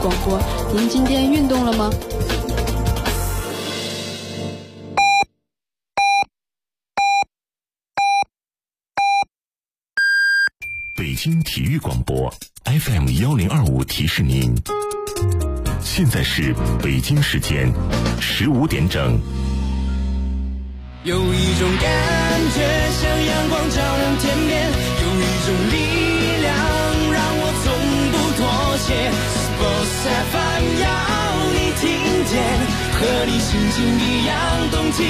广播。您今天运动了吗？ 北京体育广播 FM1025 提示您，现在是北京时间15点整。 有一种感觉像阳光照亮天边，有一种力量让我从不妥协。Sports FM 要你听见，和你心情一样动起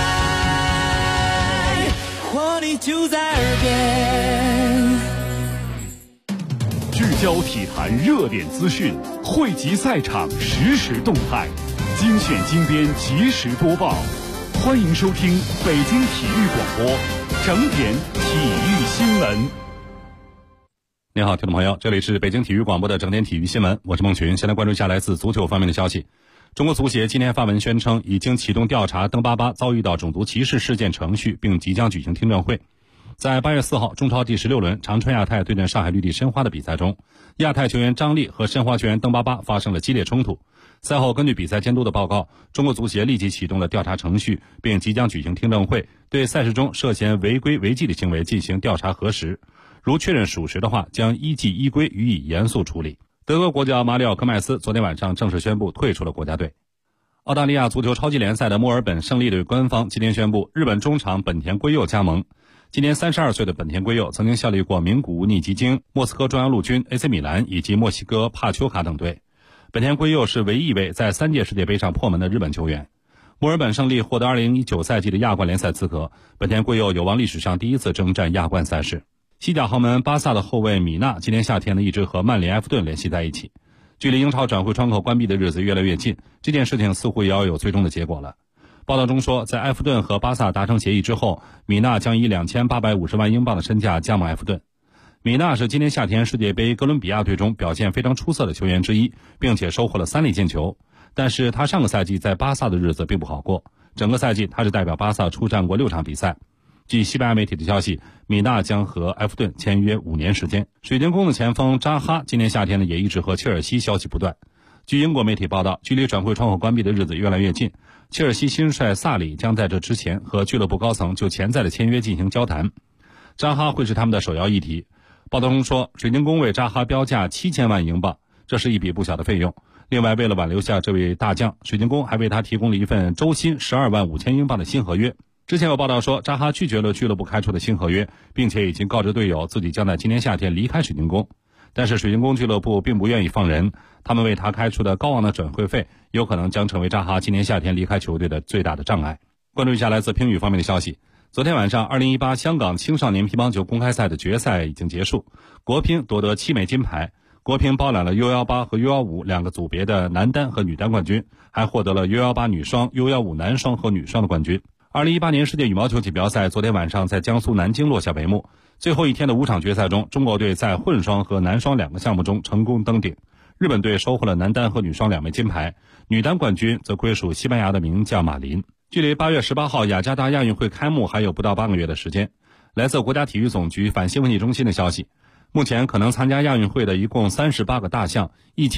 来，活力就在耳边。 聚焦体坛热点资讯，汇集赛场实时动态，精选精编及时播报。欢迎收听北京体育广播整点体育新闻。 您好，听众朋友，这里是北京体育广播的整点体育新闻，我是孟群。先来关注一下来自足球方面的消息。中国足协今天发文宣称，已经启动调查登巴巴遭遇到种族歧视事件程序，并即将举行听证会。在8月4号中超第16轮长春亚泰对阵上海绿地申花的比赛中，亚泰球员张力和申花球员登巴巴发生了激烈冲突。赛后，根据比赛监督的报告，中国足协立即启动了调查程序，并即将举行听证会，对赛事中涉嫌违规违纪的行为进行调查核实。如确认属实的话，将依纪依规予以严肃处理。德国国脚马里奥·科迈斯昨天晚上正式宣布退出了国家队。澳大利亚足球超级联赛的墨尔本胜利队官方今天宣布，日本中场本田圭佑加盟。今年32岁的本田圭佑曾经效力过名古屋尼基京、莫斯科中央陆军、AC 米兰以及墨西哥帕丘卡等队。本田圭佑是唯一一位在3届世界杯上破门的日本球员。墨尔本胜利获得2019赛季的亚冠联赛资格，本田圭佑有望历史上第一次征战亚冠赛事。西甲豪门巴萨的后卫米纳今年夏天一直和曼联、埃弗顿联系在一起。距离英超转会窗口关闭的日子越来越近，这件事情似乎也要有最终的结果了。报道中说，在埃弗顿和巴萨达成协议之后，米纳将以2850万英镑的身价加盟埃弗顿。米纳是今年夏天世界杯哥伦比亚队中表现非常出色的球员之一，并且收获了3粒进球。但是他上个赛季在巴萨的日子并不好过，整个赛季他是代表巴萨出战过6场比赛。据西班牙媒体的消息，米纳将和埃弗顿签约5年时间。水晶宫的前锋扎哈今年夏天也一直和切尔西消息不断。据英国媒体报道，距离转会窗口关闭的日子越来越近，切尔西新帅萨里将在这之前和俱乐部高层就潜在的签约进行交谈。扎哈会是他们的首要议题。报道中说，水晶宫为扎哈标价7000万英镑，这是一笔不小的费用。另外，为了挽留下这位大将，水晶宫还为他提供了一份周薪12万5千英镑的新合约。之前有报道说，扎哈拒绝了俱乐部开出的新合约，并且已经告知队友自己将在今年夏天离开水晶宫。但是水晶宫俱乐部并不愿意放人，他们为他开出的高昂的转会费有可能将成为扎哈今年夏天离开球队的最大的障碍。关注一下来自乒羽方面的消息。昨天晚上2018香港青少年乒乓球公开赛的决赛已经结束，国乒夺得7枚金牌。国乒包揽了 U18 和 U15 两个组别的男单和女单冠军，还获得了 U18 女双、U15 男双和女双的冠军。2018年世界羽毛球锦标赛昨天晚上在江苏南京落下帷幕。最后一天的5场决赛中，中国队在混双和男双2个项目中成功登顶。日本队收获了男单和女双2枚金牌，女单冠军则归属西班牙的名将马林。距离8月18号雅加达亚运会开幕还有不到半个月的时间。来自国家体育总局反兴奋剂中心的消息，目前可能参加亚运会的一共38个大项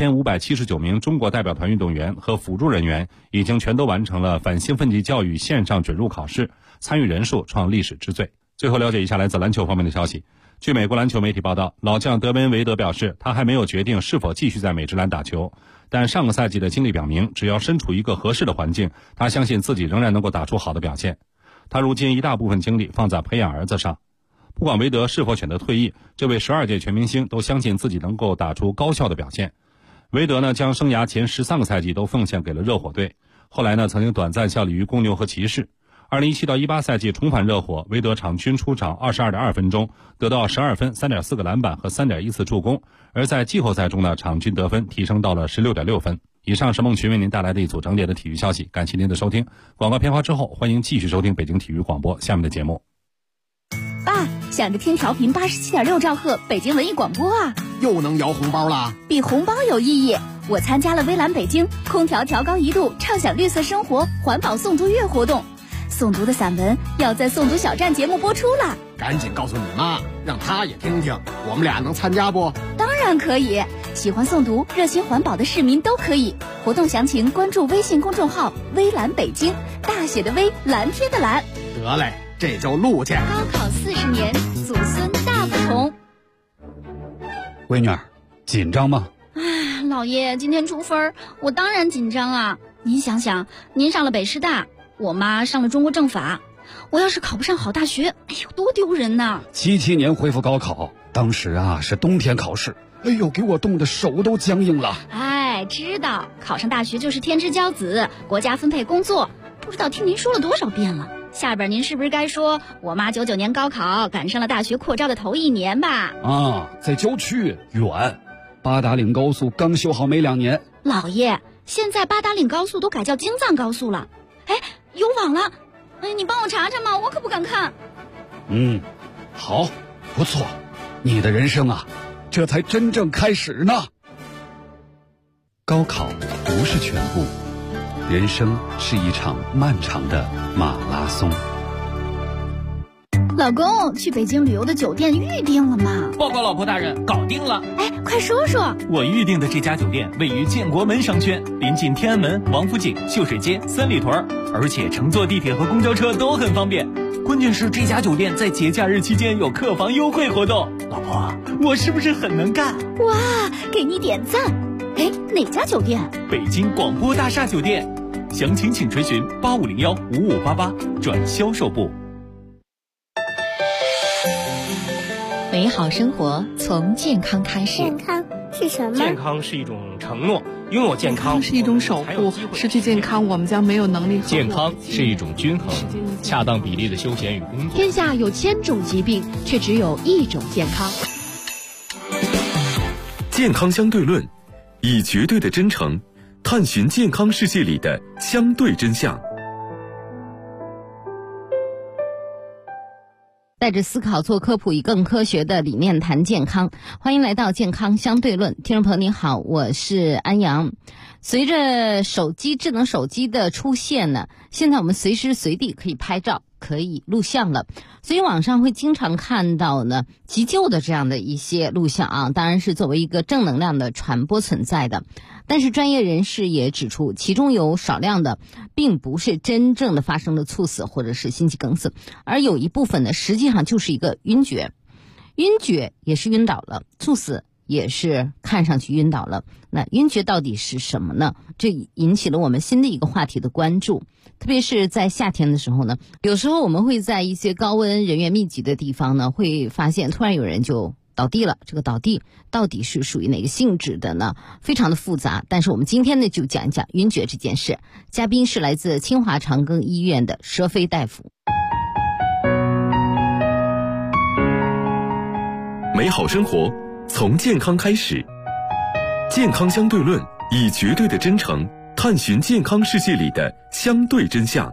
，1579名中国代表团运动员和辅助人员已经全都完成了反兴奋剂教育线上准入考试，参与人数创历史之最。最后了解一下来自篮球方面的消息。据美国篮球媒体报道，老将德文·韦德表示，他还没有决定是否继续在美职篮打球，但上个赛季的经历表明，只要身处一个合适的环境，他相信自己仍然能够打出好的表现。他如今一大部分精力放在培养儿子上。不管韦德是否选择退役，这位12届全明星都相信自己能够打出高效的表现。韦德将生涯前13个赛季都奉献给了热火队，后来曾经短暂效力于公牛和骑士。2017到18赛季重返热火，韦德场均出场22.2分钟，得到12分、3.4个篮板和3.1次助攻，而在季后赛中场均得分提升到了16.6分。以上是孟群为您带来的一组整点的体育消息，感谢您的收听。广告片花之后，欢迎继续收听北京体育广播下面的节目。 爸，想着听调频87.6兆赫北京文艺广播啊， 又能摇红包啦！ 比红包有意义。我参加了微蓝北京空调调高1度畅享绿色生活环保诵读月活动，诵读的散文要在诵读小站节目播出了。 赶紧告诉你妈，让她也听听，我们俩能参加不？ 当然可以， 喜欢诵读、热心环保的市民都可以。活动详情关注微信公众号“微蓝北京”，大写的微，蓝天的蓝。 得嘞，这就录去。 高考40年，祖孙大不同。 闺女儿，紧张吗？ 老爷，今天出分，我当然紧张啊！您想想，您上了北师大，我妈上了中国政法，我要是考不上好大学，哎呦，多丢人呐 ！77年恢复高考，当时啊是冬天考试，哎呦，给我冻得手都僵硬了。 哎，知道考上大学就是天之骄子，国家分配工作，不知道听您说了多少遍了。下边您是不是该说我妈99年高考赶上了大学扩招的头1年吧？ 啊，在郊区远，八达岭高速刚修好没2年。 老爷，现在八达岭高速都改叫京藏高速了，哎，有网了，哎，你帮我查查嘛，我可不敢看。 好，不错，你的人生啊，这才真正开始呢。高考不是全部，人生是一场漫长的马拉松。 老公，去北京旅游的酒店预定了吗？ 报告老婆大人，搞定了。 哎，快说说。 我预定的这家酒店位于建国门商圈，临近天安门、王府井、秀水街、三里屯，而且乘坐地铁和公交车都很方便。关键是这家酒店在节假日期间有客房优惠活动。老婆，我是不是很能干？ 哇，给你点赞。哎，哪家酒店？ 北京广播大厦酒店。详情请垂询8501-5588转销售部。 美好生活从健康开始。 健康是什么？ 健康是一种承诺，拥有健康是一种守护，失去健康我们将没有能力。 健康是一种均衡，恰当比例的休闲与工作。 天下有1000种疾病，却只有1种健康。 健康相对论，以绝对的真诚探寻健康世界里的相对真相。 带着思考做科普，以更科学的理念谈健康。欢迎来到健康相对论，听众朋友您好，我是安阳。随着智能手机的出现呢，现在我们随时随地可以拍照，可以录像了，所以网上会经常看到呢急救的这样的一些录像啊，当然是作为一个正能量的传播存在的。但是专业人士也指出，其中有少量的并不是真正的发生了猝死或者是心肌梗死，而有一部分呢实际上就是一个晕厥也是晕倒了，猝死也是看上去晕倒了。那晕厥到底是什么呢？这引起了我们新的一个话题的关注，特别是在夏天的时候呢，有时候我们会在一些高温人员密集的地方呢，会发现突然有人就倒地了。这个倒地到底是属于哪个性质的呢？非常的复杂，但是我们今天呢就讲一讲晕厥这件事。嘉宾是来自清华长庚医院的佘飞大夫。 美好生活从健康开始，健康相对论，以绝对的真诚探寻健康世界里的相对真相。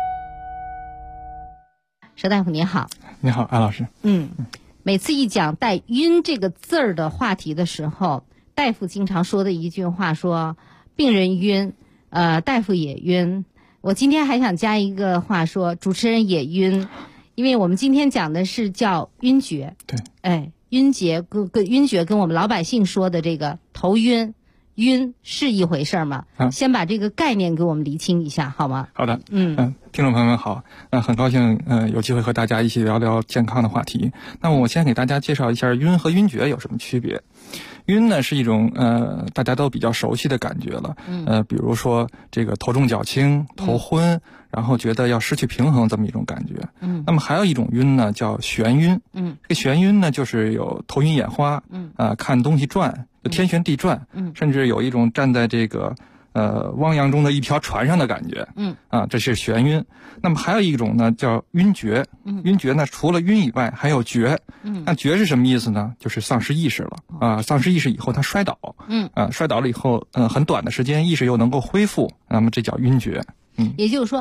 佘大夫你好。 你好，安老师。 每次一讲带晕这个字儿的话题的时候，大夫经常说的一句话说病人晕，大夫也晕。我今天还想加一个话说主持人也晕，因为我们今天讲的是叫晕厥。 对， 哎，晕厥晕厥跟我们老百姓说的这个头晕是一回事吗？先把这个概念给我们厘清一下好吗？ 好的。听众朋友们好，很高兴有机会和大家一起聊聊健康的话题。那么我先给大家介绍一下晕和晕厥有什么区别。晕呢是一种大家都比较熟悉的感觉了，比如说这个头重脚轻、头昏，然后觉得要失去平衡这么一种感觉。那么还有一种晕呢叫眩晕。这个眩晕呢就是有头晕眼花，看东西转，就天旋地转，甚至有一种站在这个汪洋中的一条船上的感觉。这是眩晕。那么还有一种呢叫晕厥。晕厥呢除了晕以外还有厥。那厥是什么意思呢？就是丧失意识了丧失意识以后他摔倒。摔倒了以后很短的时间意识又能够恢复，那么这叫晕厥。 也就是说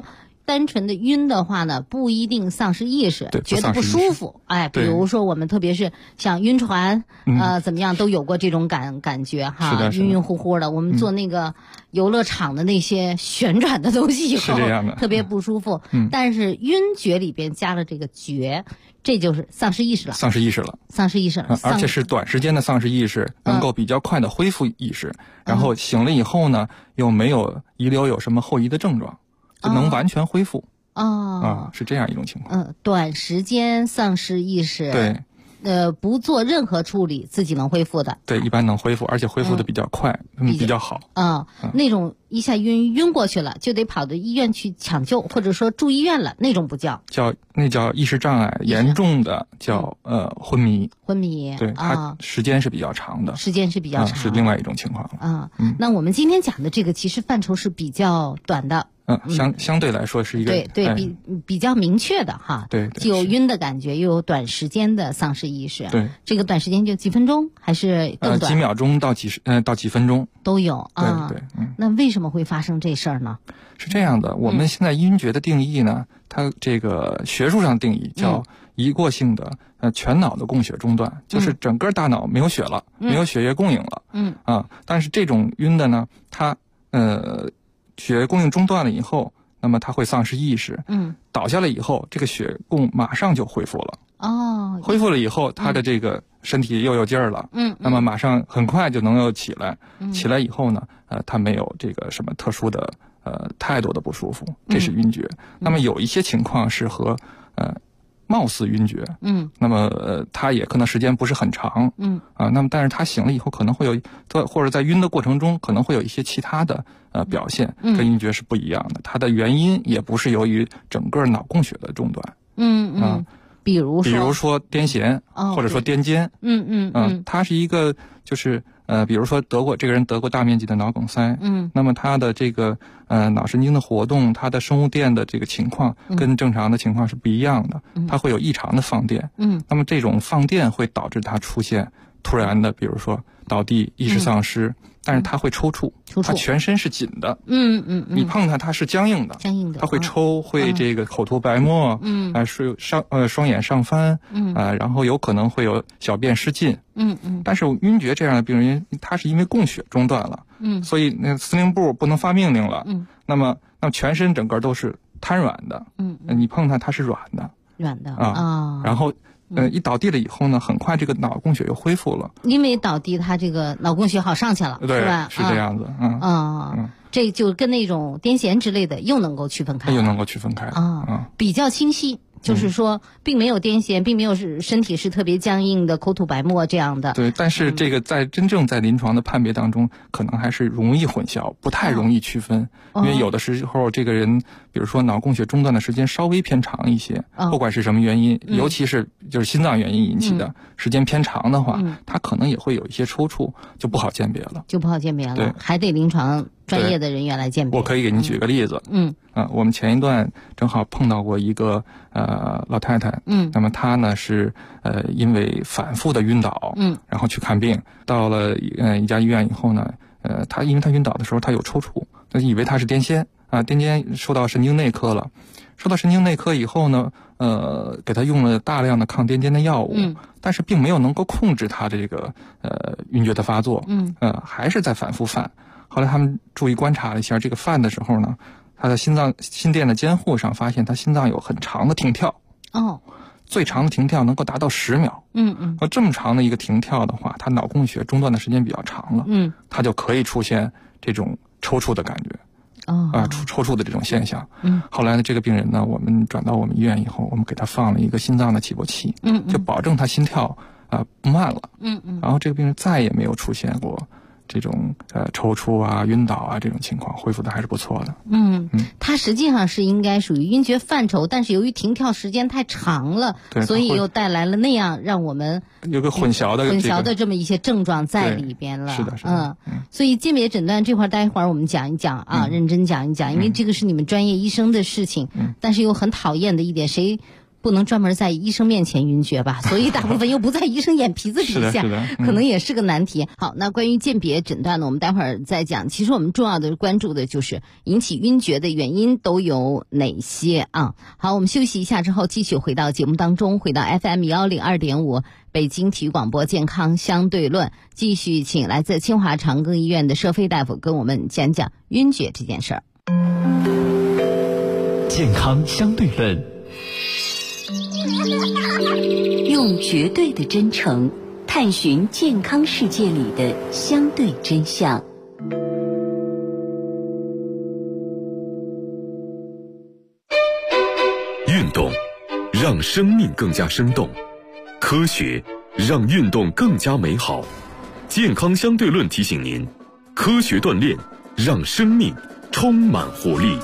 单纯的晕的话呢，不一定丧失意识，觉得不舒服。哎，比如说我们特别是像晕船，怎么样都有过这种感觉哈，晕晕乎乎的。我们做那个游乐场的那些旋转的东西以后，特别不舒服。但是晕厥里边加了这个厥，这就是丧失意识了。丧失意识了， 而且是短时间的丧失意识，能够比较快的恢复意识，然后醒了以后呢，又没有遗留有什么后遗的症状，就能完全恢复。是这样一种情况。 短时间丧失意识， 对， 不做任何处理，自己能恢复的。 对，一般能恢复，而且恢复的比较快，比较好。 那种一下晕过去了，就得跑到医院去抢救，或者说住医院了，那种不叫意识障碍，严重的叫昏迷。 昏迷， 对，它时间是比较长的。 是另外一种情况了。 那我们今天讲的这个其实范畴是比较短的。 相对来说是一个比较明确的哈。 对， 既有晕的感觉，又有短时间的丧失意识。 对， 这个短时间就几分钟还是更短？ 几秒钟到几分钟都有啊。 对， 那为什么会发生这事儿呢？ 是这样的，我们现在晕厥的定义呢，它这个学术上定义叫一过性的全脑的供血中断，就是整个大脑没有血了，没有血液供应了。但是这种晕的呢，它血液供应中断了以后，那么它会丧失意识。倒下来以后，这个血供马上就恢复了。恢复了以后，他的这个身体又有劲儿了。那么马上很快就能够起来。起来以后呢，他没有这个什么特殊的太多的不舒服，这是晕厥。那么有一些情况是和貌似晕厥，那么他也可能时间不是很长，那么但是他醒了以后可能会有，或者在晕的过程中可能会有一些其他的表现，跟晕厥是不一样的，它的原因也不是由于整个脑供血的中断， 比如说癫痫，或者说癫痫，它是一个就是比如说这个人得过大面积的脑梗塞，那么他的这个脑神经的活动，他的生物电的这个情况跟正常的情况是不一样的，他会有异常的放电，那么这种放电会导致他出现突然的，比如说倒地、意识丧失，但是他会抽搐，他全身是紧的，你碰它是僵硬的，他会抽，会这个口吐白沫，双眼上翻，然后有可能会有小便失禁，但是晕厥这样的病人，他是因为供血中断了，所以那司令部不能发命令了，那么全身整个都是瘫软的，你碰它是软的然后一倒地了以后呢，很快这个脑供血又恢复了。 因为倒地，他这个脑供血好上去了， 对， 是吧？ 是这样子。 这就跟那种癫痫之类的又能够区分开。比较清晰。就是说，并没有癫痫，并没有身体是特别僵硬的、口吐白沫这样的。 对，但是这个真正在临床的判别当中，可能还是容易混淆，不太容易区分。因为有的时候这个人，比如说脑供血中断的时间稍微偏长一些，不管是什么原因，尤其是就是心脏原因引起的，时间偏长的话，他可能也会有一些抽搐，就不好鉴别了。 对，还得临床专业的人员来鉴别。 我可以给你举个例子。我们前一段正好碰到过一个老太太，那么她呢是因为反复的晕倒，然后去看病，到了一家医院以后呢，因为她晕倒的时候她有抽搐，她以为她是癫痫癫痫受到神经内科了，受到神经内科以后呢，给她用了大量的抗癫痫的药物，但是并没有能够控制她这个晕厥的发作，还是在反复犯。后来他们注意观察了一下这个犯的时候呢，他的心电的监护上发现他心脏有很长的停跳，最长的停跳能够达到10秒，这么长的一个停跳的话，他脑供血中断的时间比较长了，他就可以出现这种抽搐的感觉，抽搐的这种现象。后来呢，这个病人呢，我们转到我们医院以后，我们给他放了一个心脏的起搏器，就保证他心跳不慢了，然后这个病人再也没有出现过这种抽搐啊、晕倒啊这种情况，恢复的还是不错的。 它实际上是应该属于晕厥范畴，但是由于停跳时间太长了，所以又带来了那样让我们有个混淆的这么一些症状在里边了。 是的。 所以鉴别诊断这块，待会儿我们讲一讲认真讲一讲，因为这个是你们专业医生的事情。但是又很讨厌的一点，谁不能专门在医生面前晕厥吧，所以大部分又不在医生眼皮子底下，可能也是个难题。好，那关于鉴别诊断呢，我们待会儿再讲。其实我们重要的关注的就是引起晕厥的原因都有哪些啊？好，我们休息一下之后继续回到节目当中，回到 FM102.5 北京体育广播健康相对论，继续请来自清华长庚医院的佘飞大夫跟我们讲讲晕厥这件事儿。 健康相对论， 用绝对的真诚探寻健康世界里的相对真相。 运动让生命更加生动，科学让运动更加美好。健康相对论提醒您，科学锻炼让生命充满活力。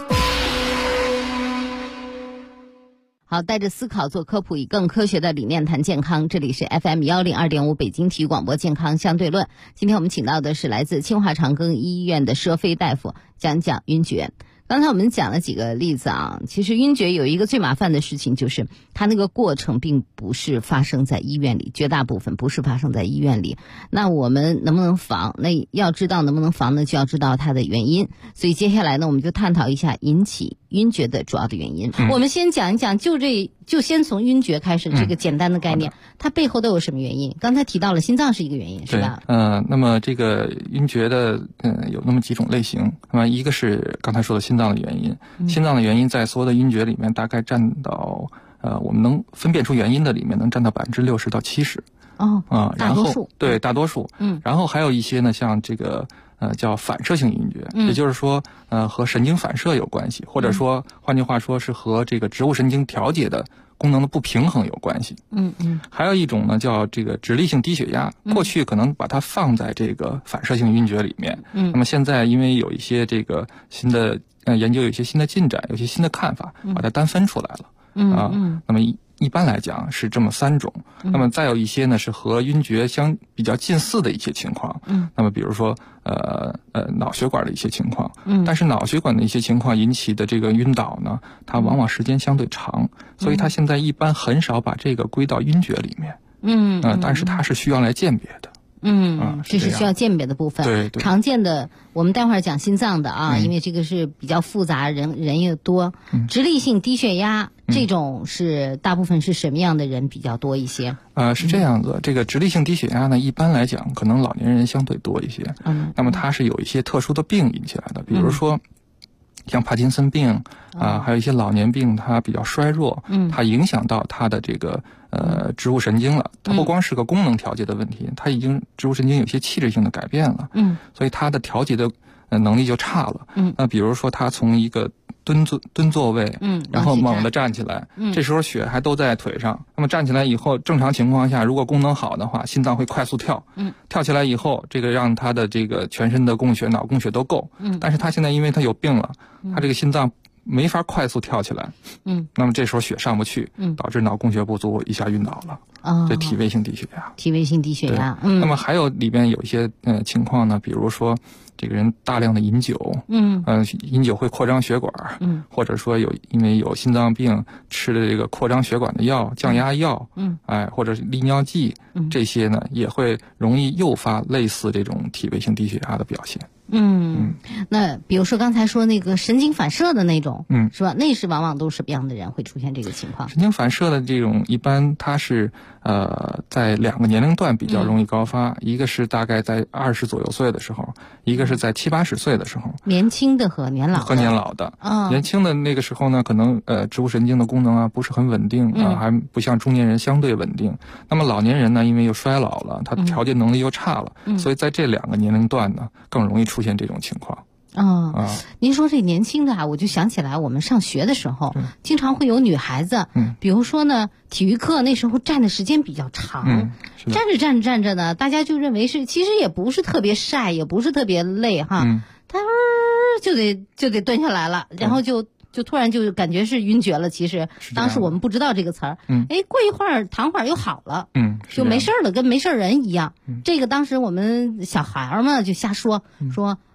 好，带着思考做科普，以更科学的理念谈健康。这里是 FM102.5 北京体育广播健康相对论。今天我们请到的是来自清华长庚医院的佘飞大夫，讲讲晕厥。刚才我们讲了几个例子啊，其实晕厥有一个最麻烦的事情，就是它那个过程并不是发生在医院里，绝大部分不是发生在医院里。那我们能不能防？那要知道能不能防呢，就要知道它的原因。所以接下来呢，我们就探讨一下引起晕厥的主要的原因。我们先讲一讲，就先从晕厥开始这个简单的概念，它背后都有什么原因？刚才提到了心脏是一个原因，是吧？ 那么这个晕厥的有那么几种类型。那么一个是刚才说的心脏的原因，心脏的原因在所有的晕厥里面大概占到我们能分辨出原因的里面能占到60%到70%。 大多数。 对，大多数。然后还有一些呢，像这个叫反射性晕厥，也就是说和神经反射有关系，或者说换句话说是和这个植物神经调节的功能的不平衡有关系。还有一种呢叫这个直立性低血压，过去可能把它放在这个反射性晕厥里面。那么现在因为有一些这个新的研究，有一些新的进展，有些新的看法，把它单分出来了。那么一般来讲是这么3种。那么再有一些呢是和晕厥比较近似的一些情况。那么比如说脑血管的一些情况。但是脑血管的一些情况引起的这个晕倒呢，它往往时间相对长，所以它现在一般很少把这个归到晕厥里面。但是它是需要来鉴别的。 这是需要鉴别的部分。 对， 常见的我们待会儿讲心脏的啊，因为这个是比较复杂，人也多。直立性低血压这种是大部分是什么样的人比较多一些？ 是这样子，这个直立性低血压呢，一般来讲可能老年人相对多一些。那么它是有一些特殊的病引起来的，比如说像帕金森病还有一些老年病，它比较衰弱，它影响到它的这个植物神经了。它不光是个功能调节的问题，它已经植物神经有些器质性的改变了。所以它的调节的能力就差了。那比如说它从一个蹲坐位，然后猛地站起来，这时候血还都在腿上。那么站起来以后，正常情况下，如果功能好的话，心脏会快速跳。跳起来以后，这个让他的这个全身的供血、脑供血都够。但是他现在因为他有病了，他这个心脏没法快速跳起来。那么这时候血上不去，导致脑供血不足，一下晕倒了。这体位性低血压。 体位性低血压。 那么还有里边有一些情况呢，比如说这个人大量的饮酒，饮酒会扩张血管，或者说因为有心脏病吃的这个扩张血管的药、降压药，或者是利尿剂，这些呢也会容易诱发类似这种体位性低血压的表现。 那比如说刚才说那个神经反射的那种，是吧？那是往往都是什么样的人会出现这个情况？ 神经反射的这种一般它是在2个年龄段比较容易高发，一个是大概在20左右岁的时候，一个是在70、80岁的时候。 年轻的和年老的。 年轻的那个时候呢，可能植物神经的功能不是很稳定还不像中年人相对稳定。那么老年人呢，因为又衰老了，他调节能力又差了，所以在这2个年龄段呢，更容易出现这种情况。 您说这年轻的我就想起来我们上学的时候，经常会有女孩子，比如说呢，体育课那时候站的时间比较长，站着呢，大家就认为是其实也不是特别晒，也不是特别累哈，她就得蹲下来了，然后就突然就感觉是晕厥了。其实当时我们不知道这个词儿，过一会儿躺会儿又好了，就没事了，跟没事人一样。这个当时我们小孩嘛就瞎说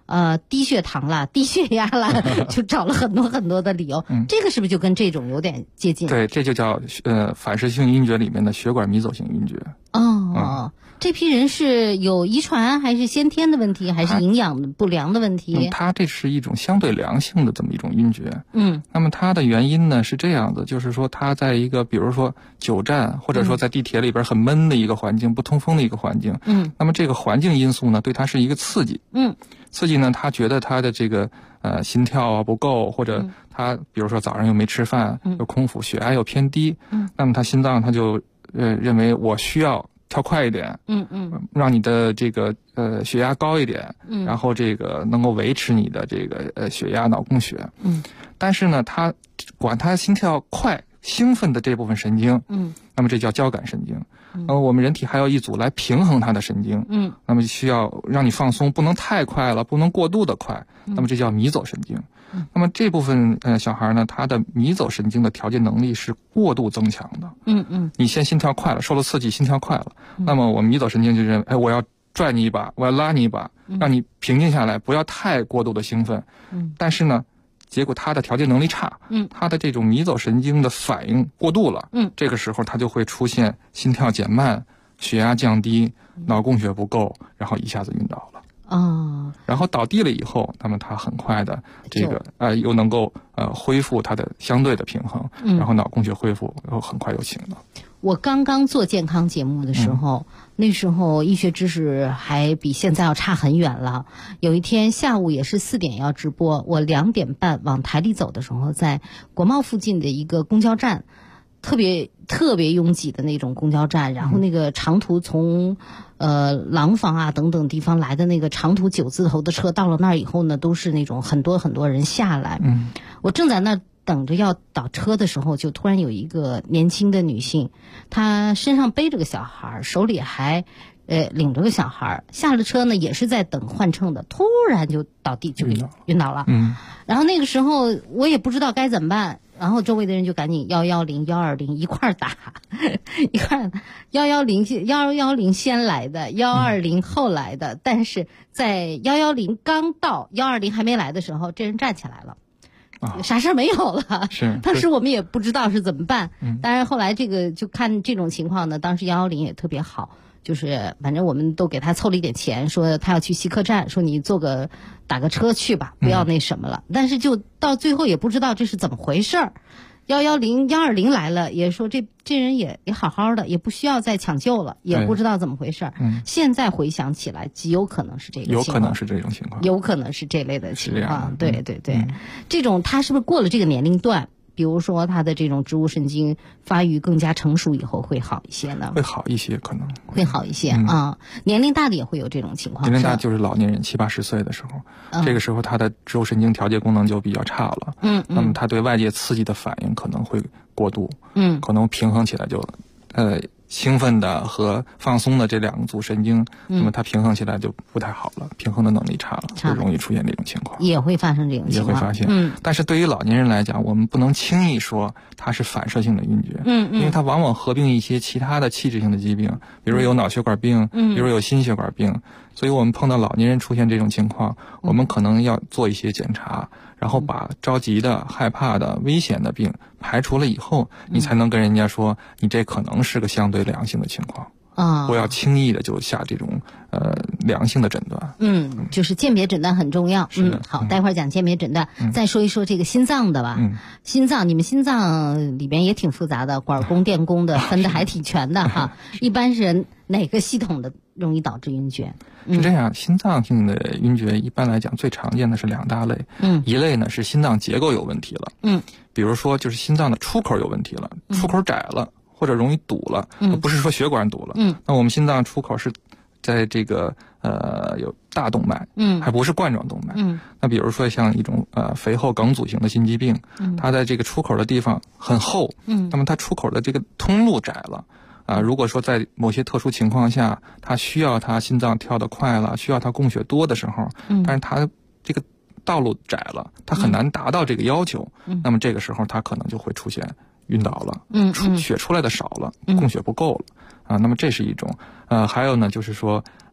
低血糖啦、低血压啦，就找了很多很多的理由。这个是不是就跟这种有点接近？ 对，这就叫反射性晕厥里面的血管迷走性晕厥。 这批人是有遗传还是先天的问题，还是营养不良的问题？ 它这是一种相对良性的这么一种晕厥。那么它的原因呢是这样子，就是说它在一个比如说久站，或者说在地铁里边很闷的一个环境，不通风的一个环境。那么这个环境因素呢，对它是一个刺激。刺激呢，他觉得他的这个心跳啊不够，或者他比如说早上又没吃饭，又空腹，血压又偏低。那么他心脏他就认为我需要跳快一点，让你的这个血压高一点，然后这个能够维持你的这个血压、脑供血。但是呢，他管他心跳快、兴奋的这部分神经，那么这叫交感神经。我们人体还有一组来平衡它的神经，那么需要让你放松，不能太快了，不能过度的快，那么这叫迷走神经。那么这部分小孩呢，他的迷走神经的调节能力是过度增强的。你先心跳快了，受了刺激，心跳快了，那么我们迷走神经就认为，我要拽你一把，我要拉你一把，让你平静下来，不要太过度的兴奋。但是呢，结果他的调节能力差，他的这种迷走神经的反应过度了，这个时候他就会出现心跳减慢、血压降低、脑供血不够，然后一下子晕倒了。然后倒地了以后，那么他很快的这个又能够恢复他的相对的平衡，然后脑供血恢复，然后很快又醒了。 我刚刚做健康节目的时候，那时候医学知识还比现在要差很远了。有一天下午也是4点要直播，我2点半往台里走的时候，在国贸附近的一个公交站，特别拥挤的那种公交站，然后那个长途从廊坊啊等等地方来的那个长途9字头的车，到了那儿以后呢，都是那种很多很多人下来。我正在那等着要倒车的时候，就突然有一个年轻的女性，她身上背着个小孩，手里还领着个小孩，下了车呢也是在等换乘的，突然就倒地就晕倒了。然后那个时候我也不知道该怎么办，然后周围的人就赶紧110、120一块打，一块110先来的，120后来的，但是在110刚到120还没来的时候，这人站起来了。啥事儿没有了，当时我们也不知道是怎么办。当然后来这个就看这种情况呢，当时110也特别好，就是反正我们都给他凑了一点钱，说他要去西客站，说你打个车去吧，不要那什么了。但是就到最后也不知道这是怎么回事儿。110、120来了，也说这人也好好的，也不需要再抢救了，也不知道怎么回事儿。现在回想起来，极有可能是这个情况， 有可能是这种情况， 有可能是这类的情况。对，这种他是不是过了这个年龄段？比如说他的这种植物神经发育更加成熟以后会好一些呢？ 会好一些，可能会好一些啊。年龄大的也会有这种情况。 年龄大就是老年人7、80岁的时候，这个时候他的植物神经调节功能就比较差了。那么他对外界刺激的反应可能会过度。可能平衡起来就兴奋的和放松的这2组神经，那么它平衡起来就不太好了，平衡的能力差了，就容易出现这种情况。 也会发生这种情况， 也会发现。但是对于老年人来讲，我们不能轻易说它是反射性的晕厥，因为它往往合并一些其他的器质性的疾病，比如有脑血管病，比如有心血管病。所以我们碰到老年人出现这种情况，我们可能要做一些检查，然后把着急的、害怕的、危险的病排除了以后，你才能跟人家说你这可能是个相对良性的情况。不要轻易的就下这种良性的诊断。 就是鉴别诊断很重要。好，待会儿讲鉴别诊断，再说一说这个心脏的吧。心脏，你们心脏里边也挺复杂的，管弓、电弓的分的还挺全的哈。一般是哪个系统的容易导致晕厥？ 是这样，心脏性的晕厥一般来讲最常见的是2大类。一类呢是心脏结构有问题了。比如说就是心脏的出口有问题了，出口窄了。或者容易堵了，不是说血管堵了。那我们心脏出口是在这个有大动脉，还不是冠状动脉。那比如说像一种肥厚梗阻型的心肌病，它在这个出口的地方很厚，那么它出口的这个通路窄了。如果说在某些特殊情况下，它需要它心脏跳得快了，需要它供血多的时候，但是它这个道路窄了，它很难达到这个要求，那么这个时候它可能就会出现晕倒了，血出来的少了，供血不够了，那么这是一种。还有呢，就是说，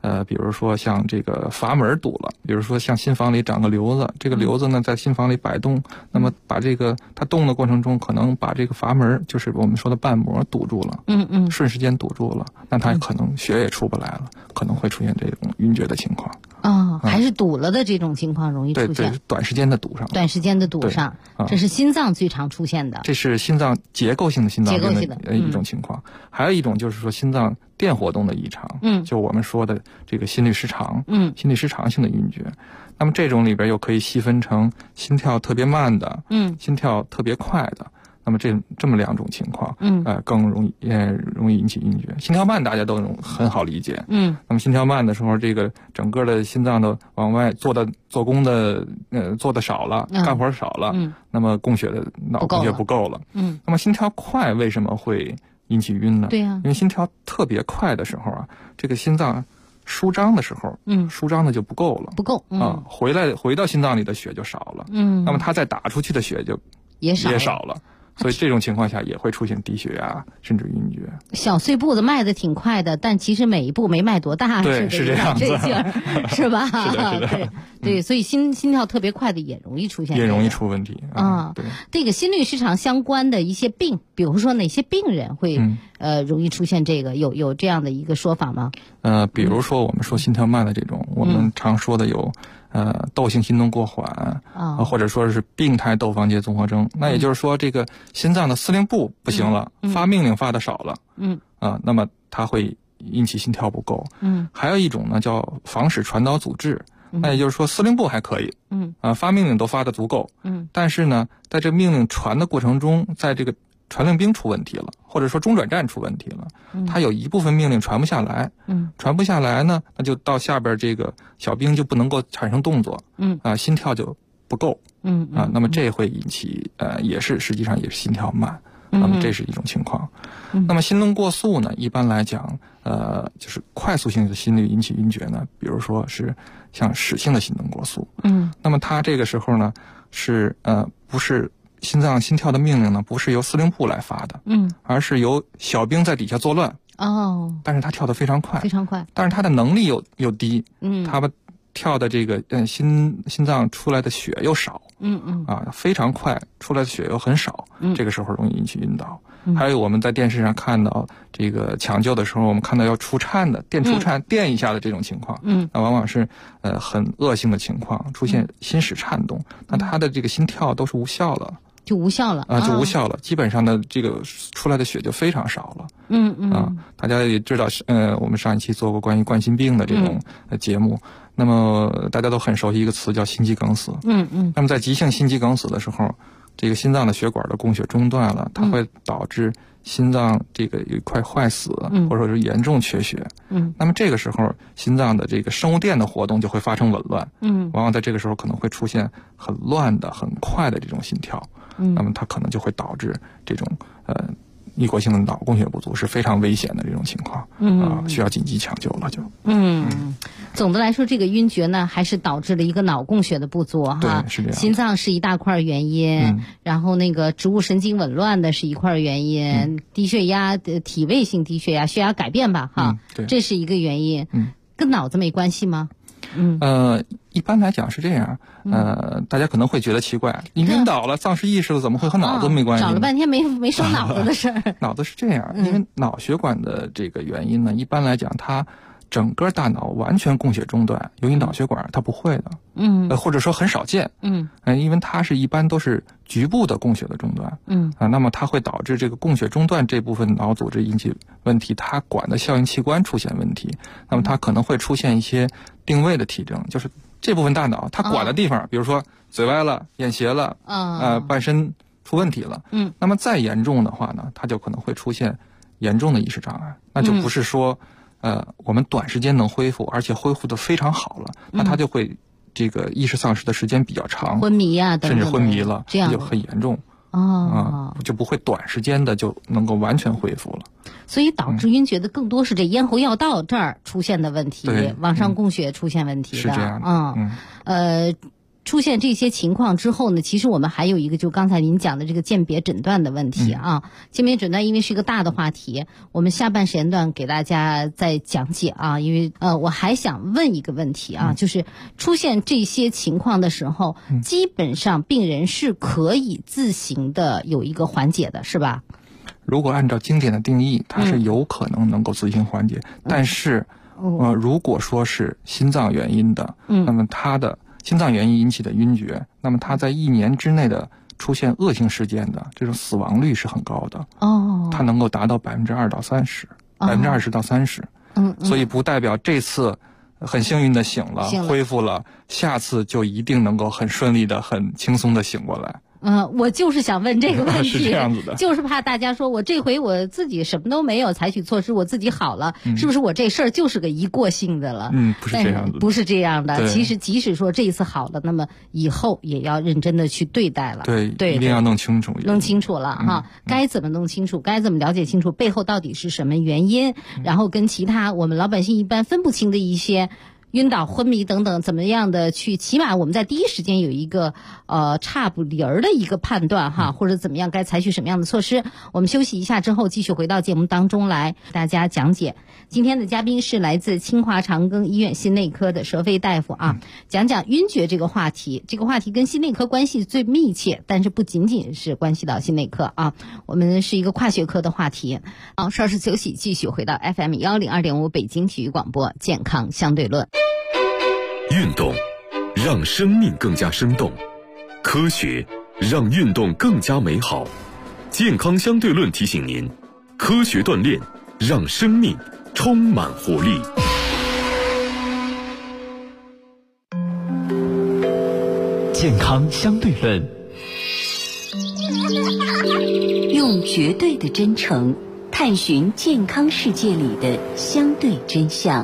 比如说像这个阀门堵了，比如说像心房里长个瘤子，这个瘤子呢在心房里摆动，那么把这个它动的过程中，可能把这个阀门，就是我们说的瓣膜堵住了，瞬时间堵住了，那它可能血也出不来了，可能会出现这种晕厥的情况。 还是堵了的这种情况容易出现。 对，短时间的堵上。 短时间的堵上，这是心脏最常出现的。 这是心脏结构性的心脏病的一种情况。还有一种就是说心脏电活动的异常，就我们说的这个心律失常，心律失常性的晕厥。那么这种里边又可以细分成心跳特别慢的，心跳特别快的。那么这么两种情况，更容易引起晕厥。心跳慢大家都很好理解，那么心跳慢的时候，这个整个的心脏的往外做功的做的少了，干活少了，那么脑供血不够了，那么心跳快为什么会引起晕呢？ 对呀， 因为心跳特别快的时候啊，这个心脏舒张的时候，舒张的就不够了，回到心脏里的血就少了，那么它再打出去的血就也少了。所以这种情况下也会出现低血压，甚至晕厥。 小碎步子迈得挺快的，但其实每一步没迈多大， 对，是这样子， 是吧？ 是的， 对，所以心跳特别快的也容易出现， 也容易出问题啊。对， 这个心律失常相关的一些病，比如说哪些病人会容易出现这个？有这样的一个说法吗？ 比如说我们说心跳慢的这种，我们常说的有窦性心动过缓或者说是病态窦房结综合征。那也就是说，这个心脏的司令部不行了，发命令发的少了，那么它会引起心跳不够。还有一种呢叫房室传导阻滞，那也就是说司令部还可以，发命令都发的足够，但是呢，在这命令传的过程中，在这个传令兵出问题了，或者说中转站出问题了，它有一部分命令传不下来，传不下来呢，那就到下边这个小兵就不能够产生动作，心跳就不够，那么这会引起实际上也是心跳慢，那么这是一种情况。那么心动过速呢，一般来讲，就是快速性的心律引起晕厥呢，比如说是像室性的心动过速，那么它这个时候呢是不是心脏心跳的命令呢，不是由司令部来发的，而是由小兵在底下作乱，但是他跳得非常快，但是他的能力又低，他们跳的这个心脏出来的血又少，非常快，出来的血又很少，这个时候容易引起晕倒。还有我们在电视上看到这个抢救的时候，我们看到要出颤的电出颤电一下的这种情况，那往往是很恶性的情况，出现心室颤动，那他的这个心跳都是无效了。 就无效了就无效了，基本上的这个出来的血就非常少了。大家也知道，我们上一期做过关于冠心病的这种节目，那么大家都很熟悉一个词叫心肌梗死。那么在急性心肌梗死的时候，这个心脏的血管的供血中断了，它会导致心脏这个有一块坏死，或者说是严重缺血。那么这个时候心脏的这个生物电的活动就会发生紊乱。往往在这个时候可能会出现很乱的、很快的这种心跳。那么它可能就会导致这种异国性的脑供血不足，是非常危险的这种情况，需要紧急抢救了就。 总的来说，这个晕厥呢，还是导致了一个脑供血的不足哈。 对，是这样。 心脏是一大块原因，然后那个植物神经紊乱的是一块原因，低血压的体位性低血压、血压改变吧哈， 对， 这是一个原因。跟脑子没关系吗？ 一般来讲是这样，大家可能会觉得奇怪，你晕倒了，丧失意识了，怎么会和脑子没关系？ 找了半天没说脑子的事儿。 脑子是这样，因为脑血管的这个原因呢，一般来讲，它整个大脑完全供血中断，由于脑血管它不会的，或者说很少见，因为它是一般都是局部的供血的中断，那么它会导致这个供血中断这部分脑组织引起问题，它管的效应器官出现问题，那么它可能会出现一些定位的体征，就是这部分大脑它管的地方，比如说嘴歪了、眼斜了，半身出问题了，那么再严重的话呢，它就可能会出现严重的意识障碍，那就不是说我们短时间能恢复，而且恢复的非常好了，那它就会这个意识丧失的时间比较长， 昏迷啊， 甚至昏迷了， 这样就很严重就不会短时间的就能够完全恢复了。 所以导致晕厥的更多是这咽喉要道这儿出现的问题，往上供血出现问题的。 是这样的。 出现这些情况之后呢，其实我们还有一个就刚才您讲的这个鉴别诊断的问题啊。鉴别诊断因为是一个大的话题，我们下半时间段给大家再讲解啊。因为我还想问一个问题啊，就是出现这些情况的时候，基本上病人是可以自行的有一个缓解的，是吧？ 如果按照经典的定义，它是有可能能够自行缓解，但是如果说是心脏原因的，那么它的心脏原因引起的晕厥，那么它在1年之内的出现恶性事件的这种死亡率是很高的它能够达到2%到30%，20%到30%。所以不代表这次很幸运的醒了恢复了，下次就一定能够很顺利的很轻松的醒过来。 我就是想问这个问题， 是这样子的， 就是怕大家说我这回我自己什么都没有采取措施，我自己好了，是不是我这事儿就是个一过性的了？ 不是这样子， 不是这样的。其实即使说这一次好了，那么以后也要认真的去对待了。 对，一定要弄清楚了哈，该怎么弄清楚，该怎么了解清楚背后到底是什么原因，然后跟其他我们老百姓一般分不清的一些晕倒、昏迷等等，怎么样的去，起码我们在第一时间有一个差不离儿的一个判断哈，或者怎么样该采取什么样的措施。我们休息一下之后，继续回到节目当中来，大家讲解。今天的嘉宾是来自清华长庚医院心内科的佘飞大夫啊，讲讲晕厥这个话题。这个话题跟心内科关系最密切，但是不仅仅是关系到心内科啊，我们是一个跨学科的话题。好，稍事休息，继续回到 FM 102.5北京体育广播健康相对论。 运动让生命更加生动，科学让运动更加美好。健康相对论提醒您，科学锻炼让生命充满活力。 健康相对论， 用绝对的真诚探寻健康世界里的相对真相。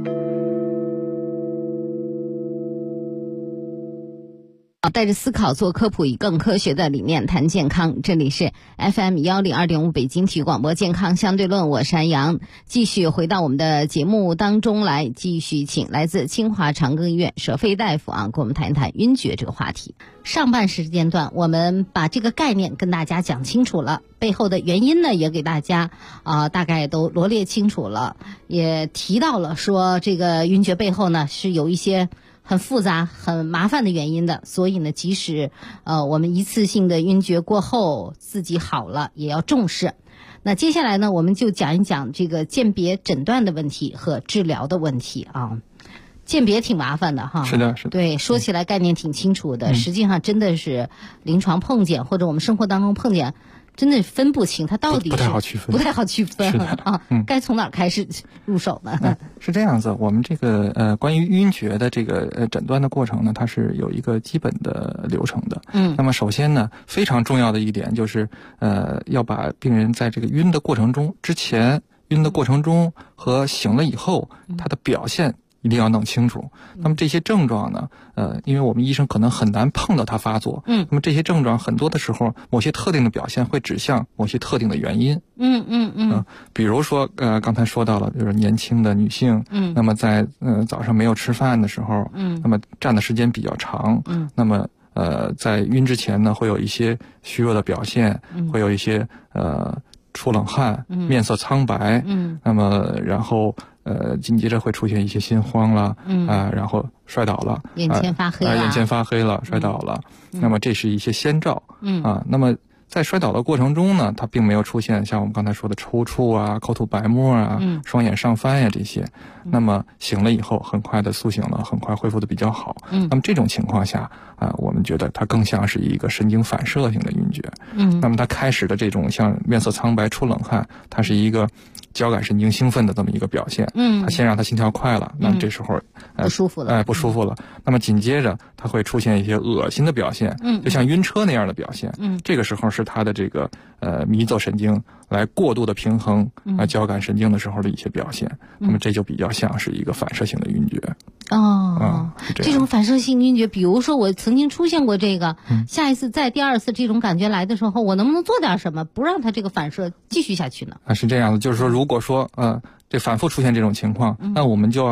带着思考做科普，以更科学的理念谈健康。这里是 FM 102.5北京体育广播健康相对论，我是安阳。继续回到我们的节目当中来，继续请来自清华长庚医院佘飞大夫跟我们谈一谈晕厥这个话题。上半时间段我们把这个概念跟大家讲清楚了，背后的原因呢也给大家大概都罗列清楚了，也提到了说这个晕厥背后呢是有一些很复杂很麻烦的原因的，所以呢即使我们一次性的晕厥过后自己好了也要重视。那接下来呢我们就讲一讲这个鉴别诊断的问题和治疗的问题啊。鉴别挺麻烦的哈， 是的对，说起来概念挺清楚的，实际上真的是临床碰见或者我们生活当中碰见真的分不清它到底是不太好区分啊，该从哪儿开始入手呢？ 是这样子，我们这个关于晕厥的这个诊断的过程呢，它是有一个基本的流程的。那么首先呢，非常重要的一点就是要把病人在这个晕的过程中之前、晕的过程中和醒了以后，他的表现一定要弄清楚。那么这些症状呢，因为我们医生可能很难碰到它发作，那么这些症状很多的时候，某些特定的表现会指向某些特定的原因。比如说刚才说到了，就是年轻的女性，那么在早上没有吃饭的时候，那么站的时间比较长，那么在晕之前呢，会有一些虚弱的表现，会有一些出冷汗，面色苍白，那么然后紧接着会出现一些心慌了，然后摔倒了， 眼前发黑了， 摔倒了，那么这是一些先兆，那么在摔倒的过程中呢，它并没有出现像我们刚才说的抽搐啊、口吐白沫啊、双眼上翻呀这些，那么醒了以后很快的苏醒了，很快恢复的比较好。那么这种情况下我们觉得它更像是一个神经反射性的晕厥。那么它开始的这种像面色苍白、出冷汗，它是一个交感神经兴奋的这么一个表现。它先让它心跳快了，那么这时候不舒服了， 不舒服了。那么紧接着它会出现一些恶心的表现，就像晕车那样的表现。这个时候是它的这个迷走神经来过度的平衡交感神经的时候的一些表现。那么这就比较像是一个反射性的晕厥。 这种反射性晕厥，比如说我曾经出现过这个，下一次第二次这种感觉来的时候，我能不能做点什么，不让它这个反射继续下去呢？ 是这样的，就是说如果说这反复出现这种情况，那我们就要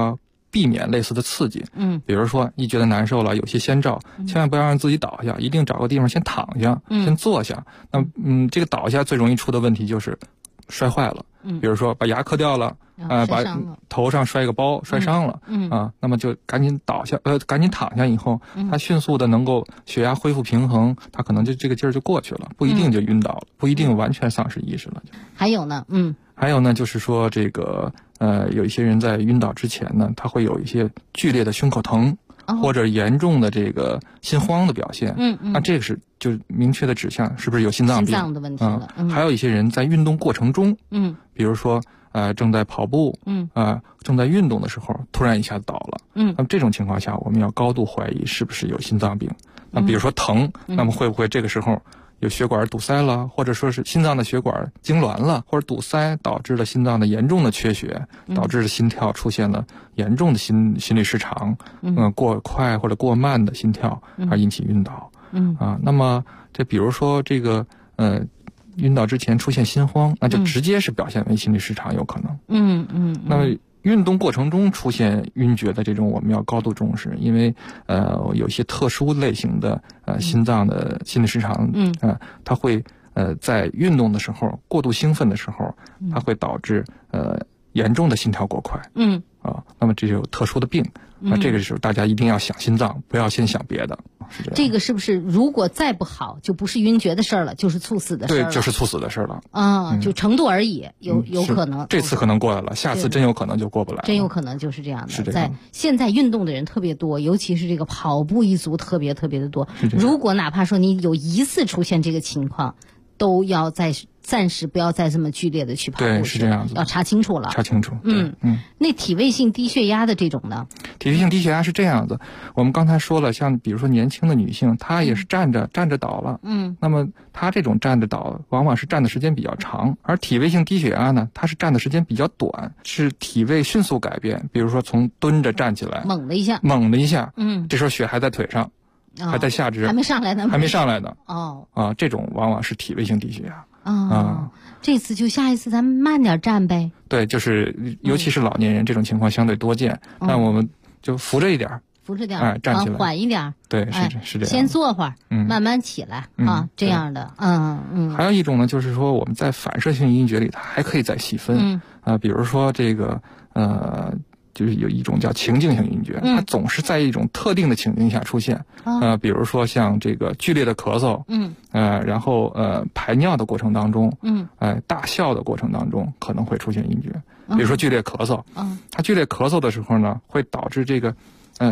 避免类似的刺激。比如说一觉得难受了，有些先兆，千万不要让自己倒下，一定找个地方先躺下，先坐下。那这个倒下最容易出的问题就是摔坏了。比如说把牙磕掉了，把头上摔个包，摔伤了，那么就赶紧赶紧躺下以后，他迅速的能够血压恢复平衡，他可能就这个劲儿就过去了，不一定就晕倒了，不一定完全丧失意识了。 还有呢，就是说这个有一些人在晕倒之前呢，他会有一些剧烈的胸口疼，或者严重的这个心慌的表现。那这个是就明确的指向是不是有心脏病的问题了。 还有一些人在运动过程中，比如说正在跑步，正在运动的时候突然一下倒了，那么这种情况下我们要高度怀疑是不是有心脏病。那比如说疼，那么会不会这个时候有血管堵塞了，或者说是心脏的血管痉挛了，或者堵塞导致了心脏的严重的缺血，导致了心跳出现了严重的心律失常，过快或者过慢的心跳而引起晕倒。那么这比如说这个晕倒之前出现心慌，那就直接是表现为心律失常有可能。那么运动过程中出现晕厥的这种我们要高度重视，因为有一些特殊类型的心脏的心律失常，它会在运动的时候过度兴奋的时候，它会导致严重的心跳过快。那么这就有特殊的病。这个时候大家一定要想心脏，不要先想别的。是这样。 这个是不是如果再不好，就不是晕厥的事儿了，就是猝死的事儿了？ 对，就是猝死的事儿了。 就程度而已，有可能。 这次可能过来了，下次真有可能就过不来了。 真有可能就是这样的。 是这样。 现在运动的人特别多，尤其是这个跑步一族特别特别的多。如果哪怕说你有疑似出现这个情况，都要暂时不要再这么剧烈的去跑步。 对，是这样子。 要查清楚了。 查清楚。 那体位性低血压的这种呢？ 体位性低血压是这样子，我们刚才说了，像比如说年轻的女性，她也是站着倒了。那么她这种站着倒，往往是站的时间比较长，而体位性低血压呢，它是站的时间比较短，是体位迅速改变，比如说从蹲着站起来， 猛的一下， 这时候血还在腿上。还在下肢， 还没上来呢。 这种往往是体位性低血压。 这次就下一次咱们慢点站呗。 对，就是尤其是老年人，这种情况相对多见。那我们就扶着一点，站起来， 缓一点。 对，是这样。 先坐会儿，慢慢起来这样的。 还有一种呢，就是说我们在反射性晕厥里，它还可以再细分。比如说这个就是有一种叫情境性晕厥，它总是在一种特定的情境下出现。比如说像这个剧烈的咳嗽，然后排尿的过程当中，大笑的过程当中可能会出现晕厥。比如说剧烈咳嗽，它剧烈咳嗽的时候呢，会导致这个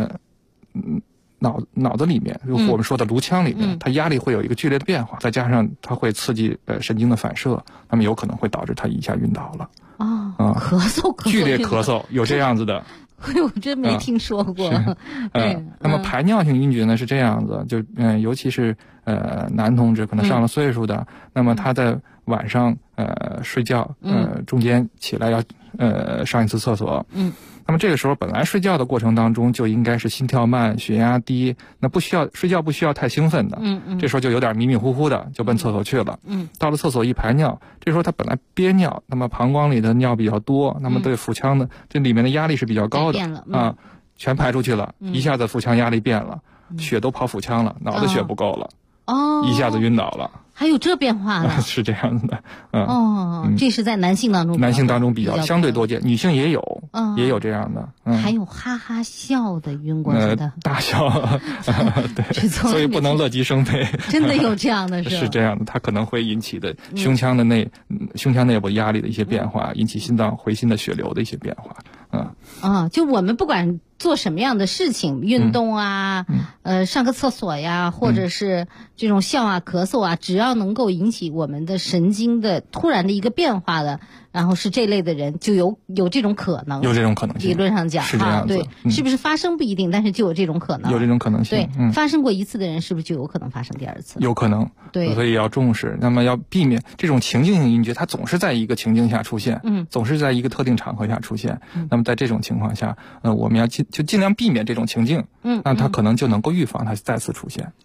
脑子里面，我们说的颅腔里面，它压力会有一个剧烈的变化，再加上它会刺激神经的反射，那么有可能会导致它一下晕倒了。 咳嗽剧烈咳嗽有这样子的。 我真没听说过。 那么排尿性晕厥呢是这样子，就尤其是男同志可能上了岁数的，那么他在晚上睡觉中间起来要上一次厕所，那么这个时候本来睡觉的过程当中就应该是心跳慢、血压低，那睡觉不需要太兴奋的，这时候就有点迷迷糊糊的就奔厕所去了，到了厕所一排尿，这时候他本来憋尿，那么膀胱里的尿比较多，那么对腹腔的这里面的压力是比较高的全排出去了，一下子腹腔压力变了，血都跑腹腔了，脑子血不够了，一下子晕倒了。 还有这变化了？ 是这样的。 这是在男性当中比较相对多见，女性也有这样的。 还有哈哈笑的晕过去的， 大笑，对，所以不能乐极生悲。 真的有这样的是这样的，它可能会引起的胸腔内部压力的一些变化，引起心脏回心的血流的一些变化。 就我们不管做什么样的事情，运动啊，上个厕所呀，或者是这种笑啊、咳嗽啊，只要能够引起我们的神经的突然的一个变化的，然后是这类的人就有这种可能， 有这种可能性。 理论上讲是这样子， 对，是不是发生不一定，但是就有这种可能， 有这种可能性。 对，发生过一次的人是不是就有可能发生第二次？ 有可能， 对， 所以要重视。那么要避免这种情境性晕厥，它总是在一个情境下出现，总是在一个特定场合下出现。那么在这种情况下，我们要尽量避免这种情境，那它可能就能够预防它再次出现。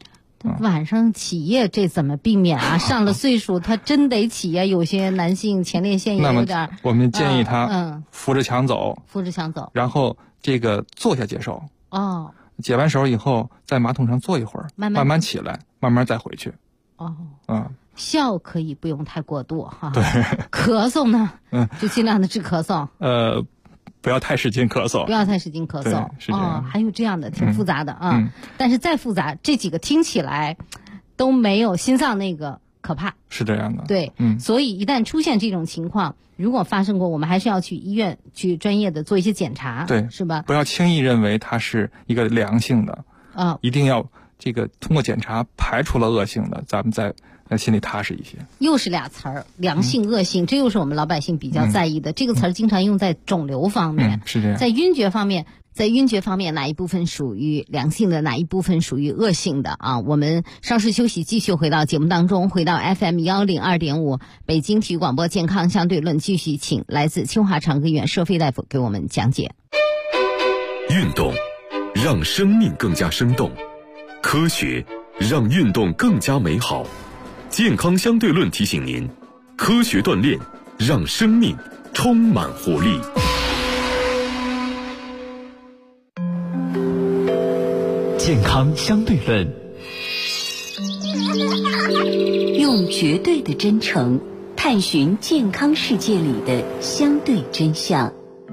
晚上起夜这怎么避免啊？上了岁数他真得起呀，有些男性前列腺也有点。 我们建议他扶着墙走，然后这个坐下解手。解完手以后，在马桶上坐一会儿，慢慢起来，慢慢再回去。 笑可以不用太过度哈。 对。 咳嗽呢？就尽量的治咳嗽。 不要太使劲咳嗽。 是这样。 还有这样的，挺复杂的啊。但是再复杂，这几个听起来都没有心脏那个可怕。 是这样的。 对。所以一旦出现这种情况，如果发生过，我们还是要去医院去专业的做一些检查。 对。 是吧？ 不要轻易认为它是一个良性的。一定要这个通过检查排除了恶性的，咱们再心里踏实一些。 又是俩词儿，良性、恶性，这又是我们老百姓比较在意的。这个词儿经常用在肿瘤方面。 是这样。 在晕厥方面，哪一部分属于良性的，哪一部分属于恶性的啊？我们稍事休息，继续回到节目当中，回到 FM 102.5北京体育广播健康相对论，继续请来自清华长庚医院佘飞大夫给我们讲解。 运动让生命更加生动，科学让运动更加美好。健康相对论提醒您，科学锻炼让生命充满活力。 健康相对论， 用绝对的真诚探寻健康世界里的相对真相。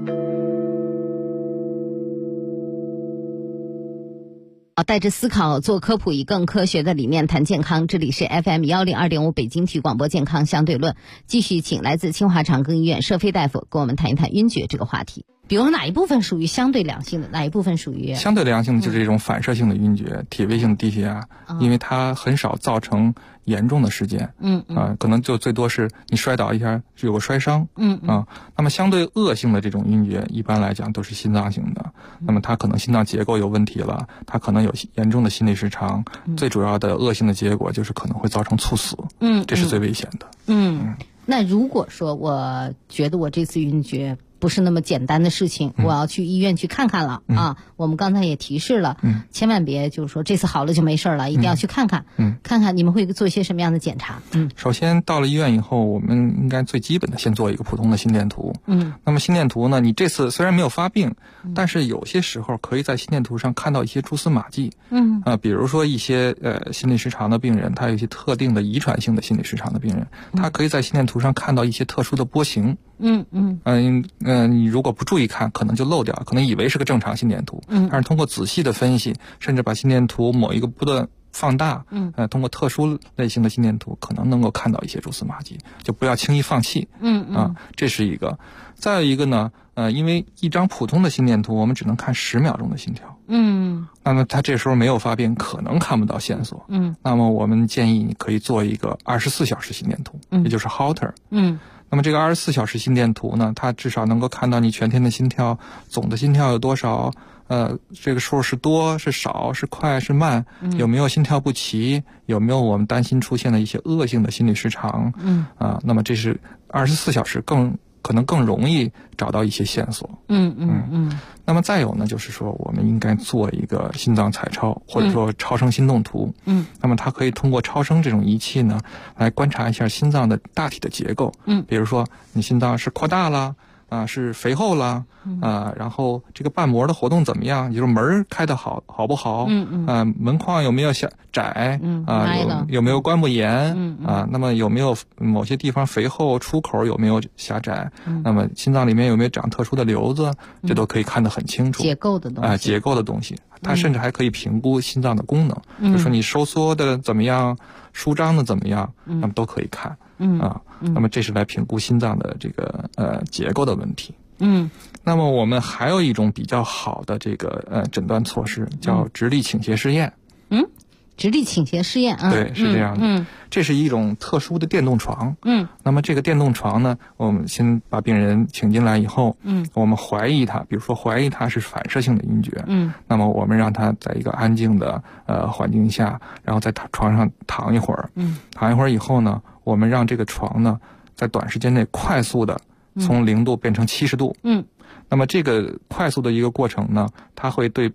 带着思考做科普，以更科学的理念谈健康。这里是 FM 102.5北京体育广播健康相对论，继续请来自清华长庚医院佘飞大夫跟我们谈一谈晕厥这个话题。比如哪一部分属于相对良性的，哪一部分属于相对良性的？就是这种反射性的晕厥，体位性的低血压，因为它很少造成严重的事件。可能就最多是你摔倒一下就有个摔伤。那么相对恶性的这种晕厥，一般来讲都是心脏型的。那么它可能心脏结构有问题了，它可能有严重的心律失常。最主要的恶性的结果就是可能会造成猝死。这是最危险的。 那如果说我觉得我这次晕厥不是那么简单的事情，我要去医院去看看了啊。我们刚才也提示了，千万别就是说这次好了就没事了，一定要去看看。看看你们会做一些什么样的检查？ 首先到了医院以后，我们应该最基本的先做一个普通的心电图。那么心电图呢，你这次虽然没有发病，但是有些时候可以在心电图上看到一些蛛丝马迹。比如说一些心律失常的病人，他有一些特定的遗传性的心律失常的病人，他可以在心电图上看到一些特殊的波形。你如果不注意看，可能就漏掉，可能以为是个正常心电图。但是通过仔细的分析，甚至把心电图某一个不断放大，通过特殊类型的心电图，可能能够看到一些蛛丝马迹，就不要轻易放弃。这是一个。再有一个呢，因为一张普通的心电图，我们只能看10秒钟的心跳。那么他这时候没有发病，可能看不到线索。那么我们建议你可以做一个24小时心电图，也就是 Holter。那么这个24小时心电图呢，它至少能够看到你全天的心跳，总的心跳有多少，这个数是多是少，是快是慢，有没有心跳不齐，有没有我们担心出现的一些恶性的心律失常。那么这是24小时可能更容易找到一些线索。那么再有呢，就是说我们应该做一个心脏彩超，或者说超声心动图。那么它可以通过超声这种仪器呢，来观察一下心脏的大体的结构。比如说你心脏是扩大了是肥厚了然后这个瓣膜的活动怎么样，就是门开得好不好，门框有没有窄有没有关不严那么有没有某些地方肥厚，出口有没有狭窄，那么心脏里面有没有长特殊的瘤子，这都可以看得很清楚。 结构的东西它甚至还可以评估心脏的功能，就说你收缩的怎么样，舒张的怎么样，那么都可以看。那么这是来评估心脏的这个结构的问题。那么我们还有一种比较好的这个诊断措施，叫直立倾斜试验。 直立倾斜试验对，是这样的。这是一种特殊的电动床。那么这个电动床呢，我们先把病人请进来以后，我们怀疑他是反射性的晕厥。那么我们让他在一个安静的环境下，然后在床上躺一会儿。躺一会儿以后呢，我们让这个床呢在短时间内快速的从0度变成70度。那么这个快速的一个过程呢，它会对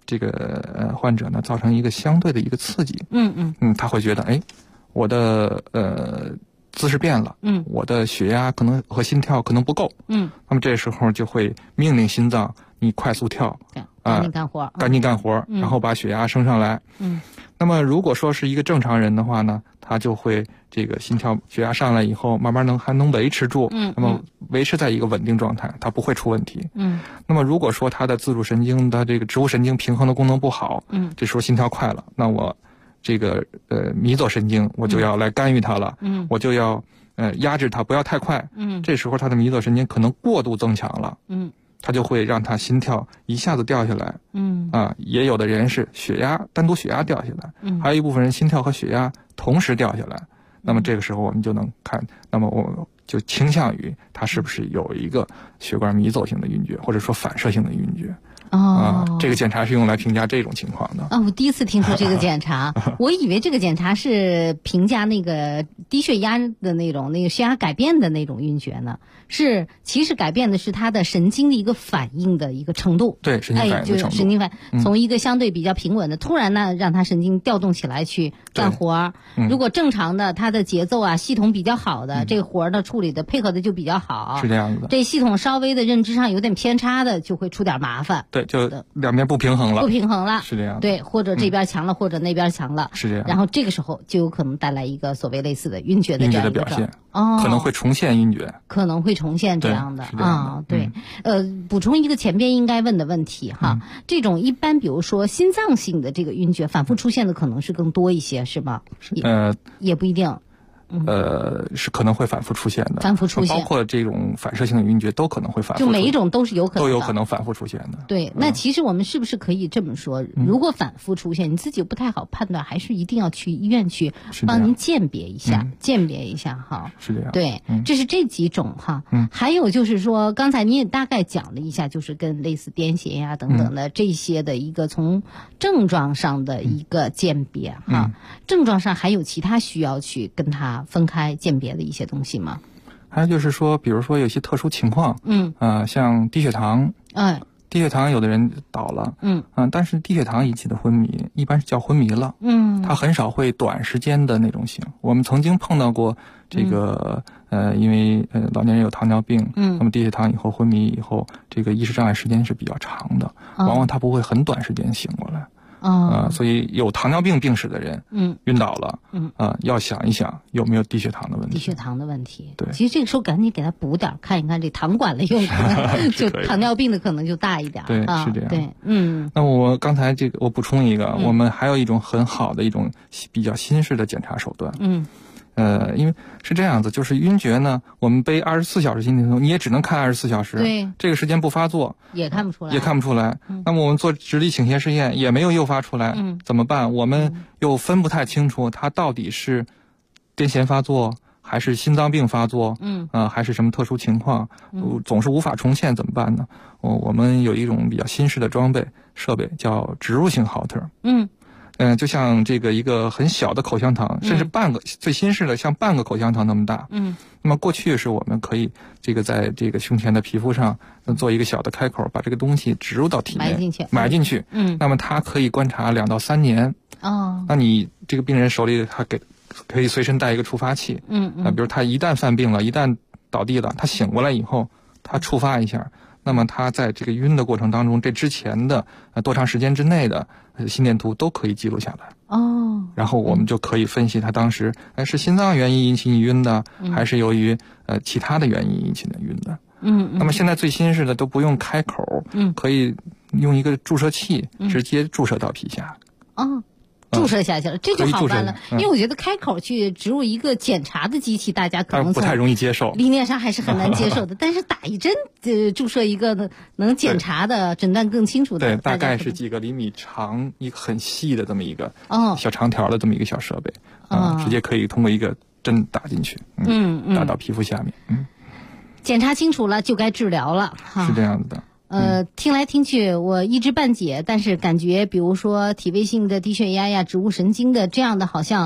这个患者呢造成一个相对的一个刺激。他会觉得，哎，我的姿势变了，我的血压可能和心跳可能不够，那么这时候就会命令心脏你快速跳， 赶紧干活， 赶紧干活，然后把血压升上来。那么如果说是一个正常人的话呢，他就会这个心跳血压上来以后，慢慢还能维持住，那么维持在一个稳定状态，它不会出问题。那么如果说他的自主神经的这个植物神经平衡的功能不好，这时候心跳快了，那我这个迷走神经我就要来干预它了，我就要压制它，不要太快。这时候他的迷走神经可能过度增强了，它就会让他心跳一下子掉下来。也有的人是血压单独血压掉下来，还有一部分人心跳和血压同时掉下来。那么这个时候我们就能看，那么我就倾向于他是不是有一个血管迷走性的晕厥，或者说反射性的晕厥。这个检查是用来评价这种情况的。 我第一次听说这个检查，我以为这个检查是评价那个低血压的那个血压改变的那种晕厥呢。其实改变的是他的神经的一个反应的一个程度。 对，神经反应的程度。 就是神经反应，从一个相对比较平稳的，突然呢让他神经调动起来去干活。如果正常的，他的节奏啊系统比较好的，这个活呢处理的配合的就比较好。 是这样子的。 这系统稍微的认知上有点偏差的，就会出点麻烦。 对，就两边不平衡了。 不平衡了， 是这样的。 对，或者这边强了，或者那边强了， 是这样。 然后这个时候就有可能带来一个所谓类似的晕厥的这样一个表现。可能会重现晕厥。 可能会重现这样的啊，对。补充一个前边应该问的问题哈，这种一般比如说心脏性的这个晕厥反复出现的可能是更多一些，是吗？也不一定。 是可能会反复出现的，包括这种反射性的晕厥都可能会反复， 就每一种都是有可能的， 都有可能反复出现的。 对，那其实我们是不是可以这么说，如果反复出现，你自己不太好判断，还是一定要去医院去帮您鉴别一下，鉴别一下哈。 是这样。 对，这是这几种哈。还有就是说，刚才你也大概讲了一下，就是跟类似癫痫呀等等的这些的一个从症状上的一个鉴别哈。症状上还有其他需要去跟他分开鉴别的一些东西吗？ 还有就是说，比如说有些特殊情况，像低血糖，低血糖有的人倒了，但是低血糖引起的昏迷一般是叫昏迷了，它很少会短时间的那种醒。我们曾经碰到过这个，因为老年人有糖尿病，那么低血糖以后昏迷以后，这个意识障碍时间是比较长的，往往他不会很短时间醒过来。所以有糖尿病病史的人，晕倒了，要想一想有没有低血糖的问题。 低血糖的问题， 对， 其实这个时候赶紧给他补点，看一看这糖管了用，可能就糖尿病的可能就大一点。 对，是这样。 对， 那我刚才这个我补充一个，我们还有一种很好的一种比较新式的检查手段。因为是这样子，就是晕厥呢，我们背24小时心电图，你也只能看24小时， 对， 这个时间不发作也看不出来， 那么我们做直立倾斜试验也没有诱发出来，怎么办？我们又分不太清楚它到底是癫痫发作还是心脏病发作，还是什么特殊情况，总是无法重现，怎么办呢？我们有一种比较新式的设备叫植入性 Holter。就像这个一个很小的口香糖，甚至最新式的像半个口香糖那么大。那么过去是我们可以这个在这个胸前的皮肤上做一个小的开口，把这个东西植入到体内，埋进去。那么它可以观察2到3年。那你这个病人手里他可以随身带一个触发器。比如他一旦犯病了，一旦倒地了，他醒过来以后，他触发一下。那么他在这个晕的过程当中，这之前的多长时间之内的心电图都可以记录下来。然后我们就可以分析他当时是心脏原因引起你晕的，还是由于其他的原因引起的晕的。那么现在最新式的都不用开口，可以用一个注射器直接注射到皮下。 注射下去了，这就好办了。因为我觉得开口去植入一个检查的机器，大家可能不太容易接受， 理念上还是很难接受的。但是打一针，注射一个能检查的、诊断更清楚的， 对，大概是几个厘米长，一个很细的这么一个小长条的这么一个小设备，直接可以通过一个针打进去，打到皮肤下面。 检查清楚了，就该治疗了， 是这样子的。 听来听去我一知半解，但是感觉比如说体位性的低血压呀、植物神经的这样的，好像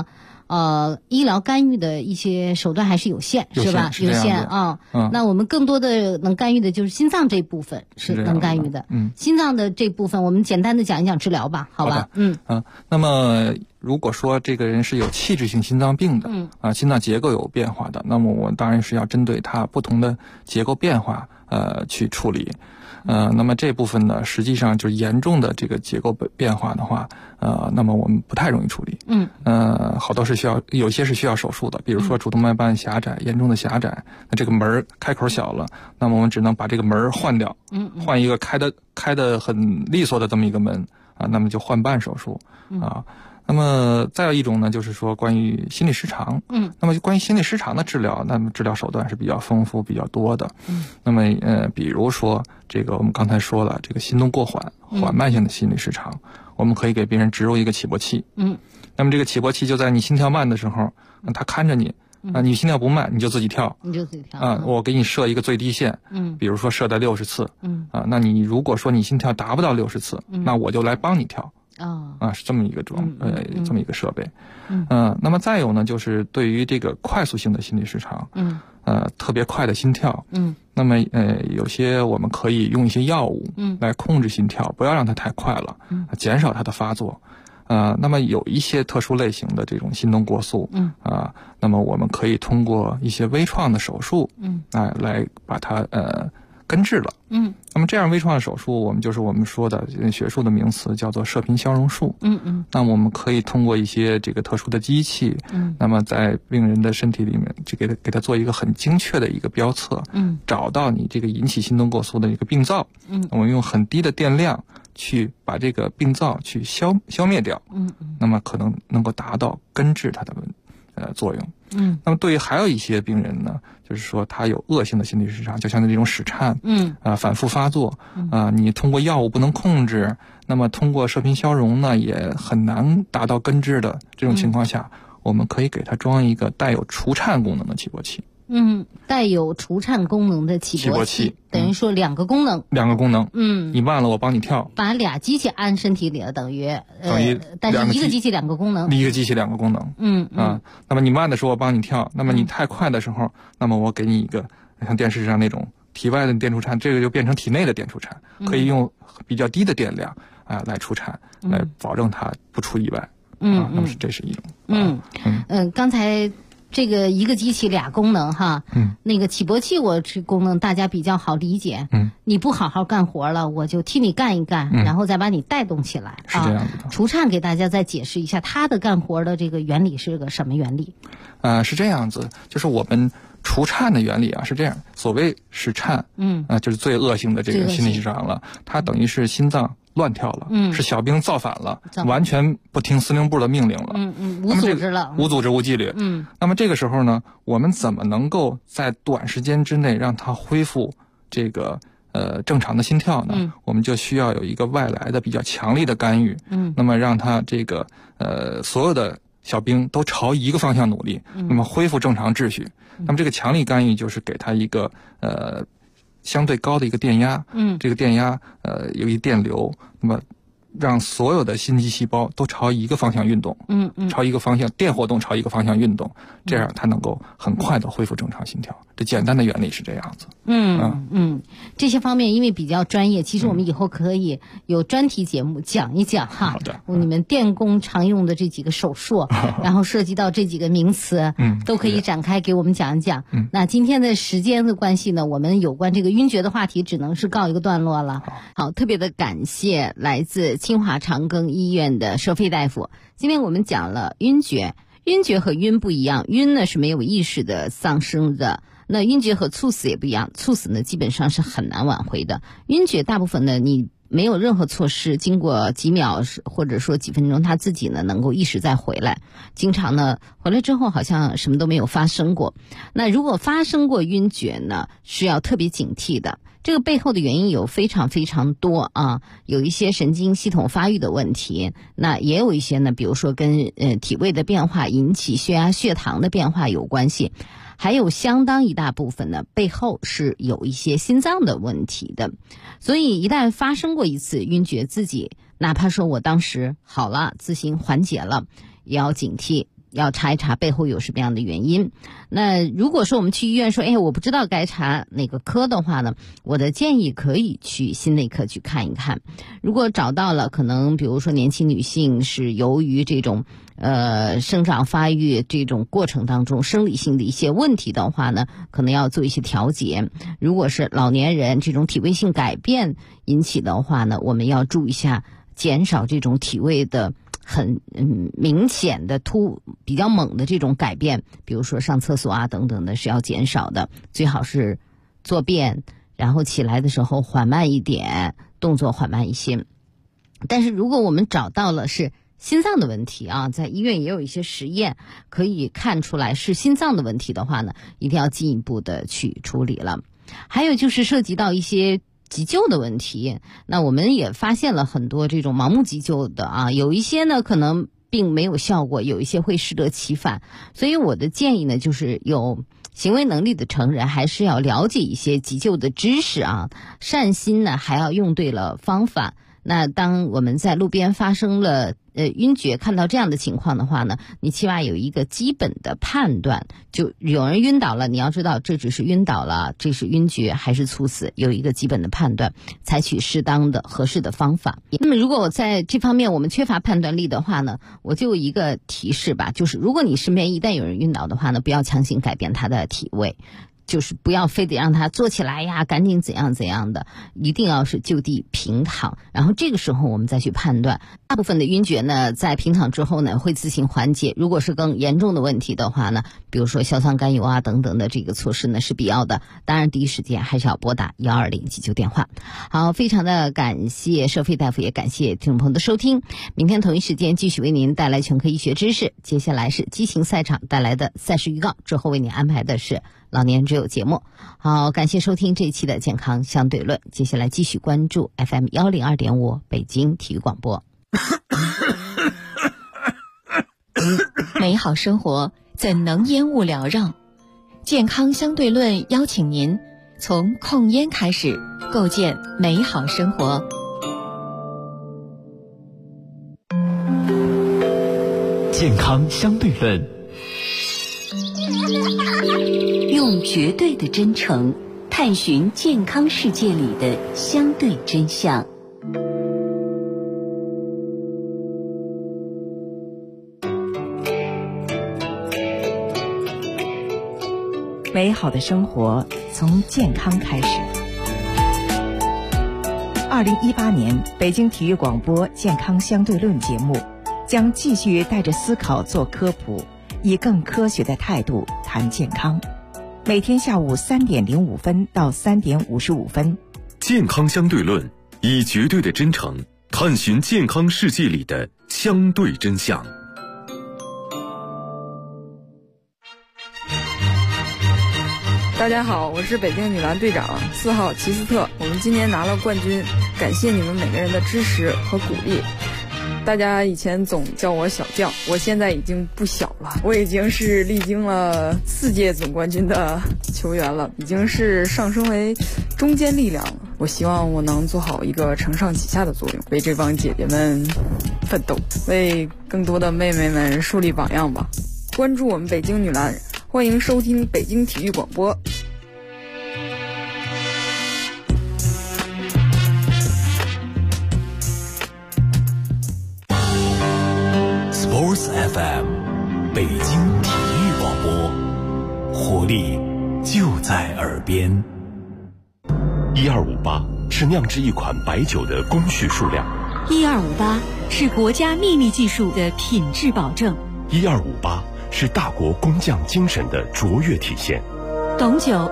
医疗干预的一些手段还是有限，是吧？有限啊。那我们更多的能干预的就是心脏这部分是能干预的。心脏的这部分，我们简单的讲一讲治疗吧，好吧？ 那么如果说这个人是有器质性心脏病的，心脏结构有变化的，那么我当然是要针对他不同的结构变化去处理。那么这部分呢，实际上就是严重的这个结构变化的话，那么我们不太容易处理。好多是有些是需要手术的，比如说主动脉瓣狭窄，严重的狭窄，那这个门开口小了，那么我们只能把这个门换掉，换一个开的很利索的这么一个门那么就换瓣手术那么再有一种呢，就是说关于心律失常。那么关于心律失常的治疗，那么治疗手段是比较丰富、比较多的。那么比如说这个我们刚才说了，这个心动过缓、缓慢性的心律失常，我们可以给病人植入一个起搏器。那么这个起搏器就在你心跳慢的时候，它看着你你心跳不慢，你就自己跳。我给你设一个最低线。比如说设在60次。那你如果说你心跳达不到60次，那我就来帮你跳。是这么一个这么一个设备。那么再有呢，就是对于这个快速性的心律失常，特别快的心跳，那么有些我们可以用一些药物来控制心跳，不要让它太快了，减少它的发作。那么有一些特殊类型的这种心动过速，那么我们可以通过一些微创的手术，来把它根治了。那么这样微创的手术，我们说的学术的名词叫做射频消融术。那么我们可以通过一些这个特殊的机器，那么在病人的身体里面就给他做一个很精确的一个标测，找到你这个引起心动过速的一个病灶，我们用很低的电量去把这个病灶去消灭掉，那么可能能够达到根治它的作用。那么对于还有一些病人呢，就是说他有恶性的心律失常，就像这种室颤，反复发作，你通过药物不能控制，那么通过射频消融呢也很难达到根治的这种情况下，我们可以给他装一个带有除颤功能的起搏器。 带有除颤功能的起搏器，等于说两个功能。你慢了我帮你跳， 把俩机器安身体里了，等于但是一个机器两个功能。 一个机器两个功能。那么你慢的时候我帮你跳，那么你太快的时候，那么我给你一个像电视上那种体外的电除颤，这个就变成体内的电除颤，可以用比较低的电量来除颤，来保证它不出意外。那么这是一种。 刚才这个一个机器俩功能哈，那个起搏器我这功能大家比较好理解。你不好好干活了，我就替你干一干，然后再把你带动起来。 是这样子的。 除颤给大家再解释一下它的干活的这个原理是个什么原理？ 是这样子，就是我们除颤的原理是这样，所谓室颤，就是最恶性的这个心律失常了，它等于是心脏乱跳了，是小兵造反了，完全不听司令部的命令了， 无组织了， 无组织无纪律。那么这个时候呢，我们怎么能够在短时间之内让它恢复这个正常的心跳呢？我们就需要有一个外来的比较强力的干预，那么让它这个所有的小兵都朝一个方向努力，那么恢复正常秩序。那么这个强力干预就是给它一个相对高的一个电压，这个电压有一电流，那么让所有的心肌细胞都朝一个方向运动，朝一个方向电活动朝一个方向运动，这样它能够很快的恢复正常心跳。这简单的原理是这样子。 这些方面因为比较专业，其实我们以后可以有专题节目讲一讲哈。 好的。 你们电工常用的这几个手术，然后涉及到这几个名词，都可以展开给我们讲一讲。那今天的时间的关系呢，我们有关这个晕厥的话题只能是告一个段落了。好，特别的感谢来自清华长庚医院的佘飞大夫。今天我们讲了晕厥，晕厥和晕不一样，晕呢是没有意识的丧生的。那晕厥和猝死也不一样，猝死呢基本上是很难挽回的。晕厥大部分呢你没有任何措施，经过几秒或者说几分钟，他自己呢能够意识再回来。经常呢回来之后好像什么都没有发生过。那如果发生过晕厥呢，是要特别警惕的。这个背后的原因有非常非常多有一些神经系统发育的问题，那也有一些呢，比如说跟体位的变化引起血压血糖的变化有关系，还有相当一大部分呢背后是有一些心脏的问题的。所以一旦发生过一次晕厥，自己哪怕说我当时好了，自行缓解了，也要警惕要查一查背后有什么样的原因。那如果说我们去医院说，我不知道该查哪个科的话呢，我的建议可以去心内科去看一看。如果找到了，可能比如说年轻女性是由于这种生长发育这种过程当中生理性的一些问题的话呢，可能要做一些调节。如果是老年人这种体位性改变引起的话呢，我们要注意一下，减少这种体位的很明显的比较猛的这种改变，比如说上厕所啊等等的是要减少的，最好是坐便，然后起来的时候缓慢一点，动作缓慢一些。但是如果我们找到了是心脏的问题啊，在医院也有一些实验可以看出来是心脏的问题的话呢，一定要进一步的去处理了。还有就是涉及到一些急救的问题，那我们也发现了很多这种盲目急救的啊，有一些呢可能并没有效果，有一些会适得其反。所以我的建议呢，就是有行为能力的成人还是要了解一些急救的知识啊，善心呢还要用对了方法。那当我们在路边发生了晕厥，看到这样的情况的话呢，你起码有一个基本的判断，就有人晕倒了，你要知道这只是晕倒了，这是晕厥还是猝死，有一个基本的判断，采取适当的合适的方法。那么如果我在这方面我们缺乏判断力的话呢，我就有一个提示吧，就是如果你身边一旦有人晕倒的话呢，不要强行改变他的体位，就是不要非得让他坐起来呀，赶紧怎样怎样的，一定要是就地平躺，然后这个时候我们再去判断。大部分的晕厥呢，在平躺之后呢会自行缓解，如果是更严重的问题的话呢，比如说硝酸甘油啊等等的这个措施呢是必要的。当然第一时间还是要拨打120急救电话。好，非常的感谢社飞大夫，也感谢听众朋友的收听。明天同一时间继续为您带来全科医学知识，接下来是激情赛场带来的赛事预告，之后为您安排的是老年只有节目。好，感谢收听这一期的健康相对论，接下来继续关注 FM 102.5北京体育广播。 美好生活怎能烟雾缭绕？健康相对论邀请您从控烟开始，构建美好生活。 健康相对论， 用绝对的真诚探寻健康世界里的相对真相。 美好的生活从健康开始。2018年北京体育广播健康相对论节目将继续带着思考做科普，以更科学的态度谈健康。每天下午3点05分到3点55分。 健康相对论，以绝对的真诚探寻健康世界里的相对真相。 大家好，我是北京女篮队长4号齐斯特，我们今年拿了冠军，感谢你们每个人的支持和鼓励。大家以前总叫我小将，我现在已经不小了，我已经是历经了4届总冠军的球员了，已经是上升为中坚力量了。我希望我能做好一个承上启下的作用，为这帮姐姐们奋斗，为更多的妹妹们树立榜样吧。关注我们北京女篮，欢迎收听北京体育广播。 Sports FM， 北京体育广播，活力就在耳边。 1258是酿制一款白酒的工序数量 ，1258是国家秘密技术的品质保证 ，1258是大国工匠精神的卓越体现。 董酒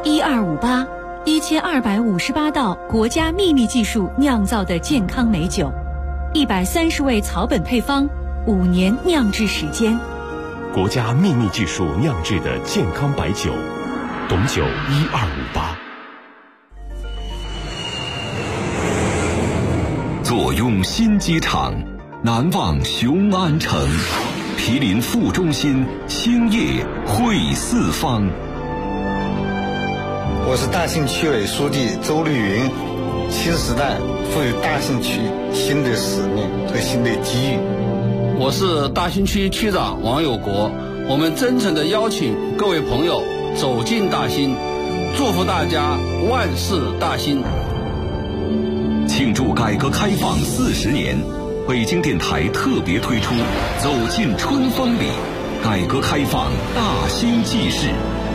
1258，1258道国家秘密技术酿造的健康美酒，130味草本配方，5年酿制时间。 国家秘密技术酿制的健康白酒，董酒1258。 坐拥新机场，难忘雄安城。毗邻副中心，兴业汇四方。 我是大兴区委书记周绿云。新时代赋予大兴区新的使命和新的机遇， 我是大兴区区长王有国，我们真诚地邀请各位朋友走进大兴，祝福大家万事大兴。 庆祝改革开放40年，北京电台特别推出《走进春风里》，改革开放大兴纪事。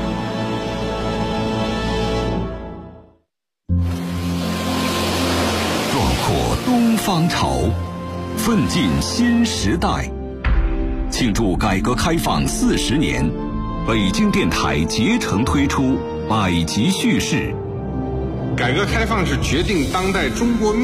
壮阔东方潮，奋进新时代。庆祝改革开放40年，北京电台竭诚推出百集叙事。 改革开放是决定当代中国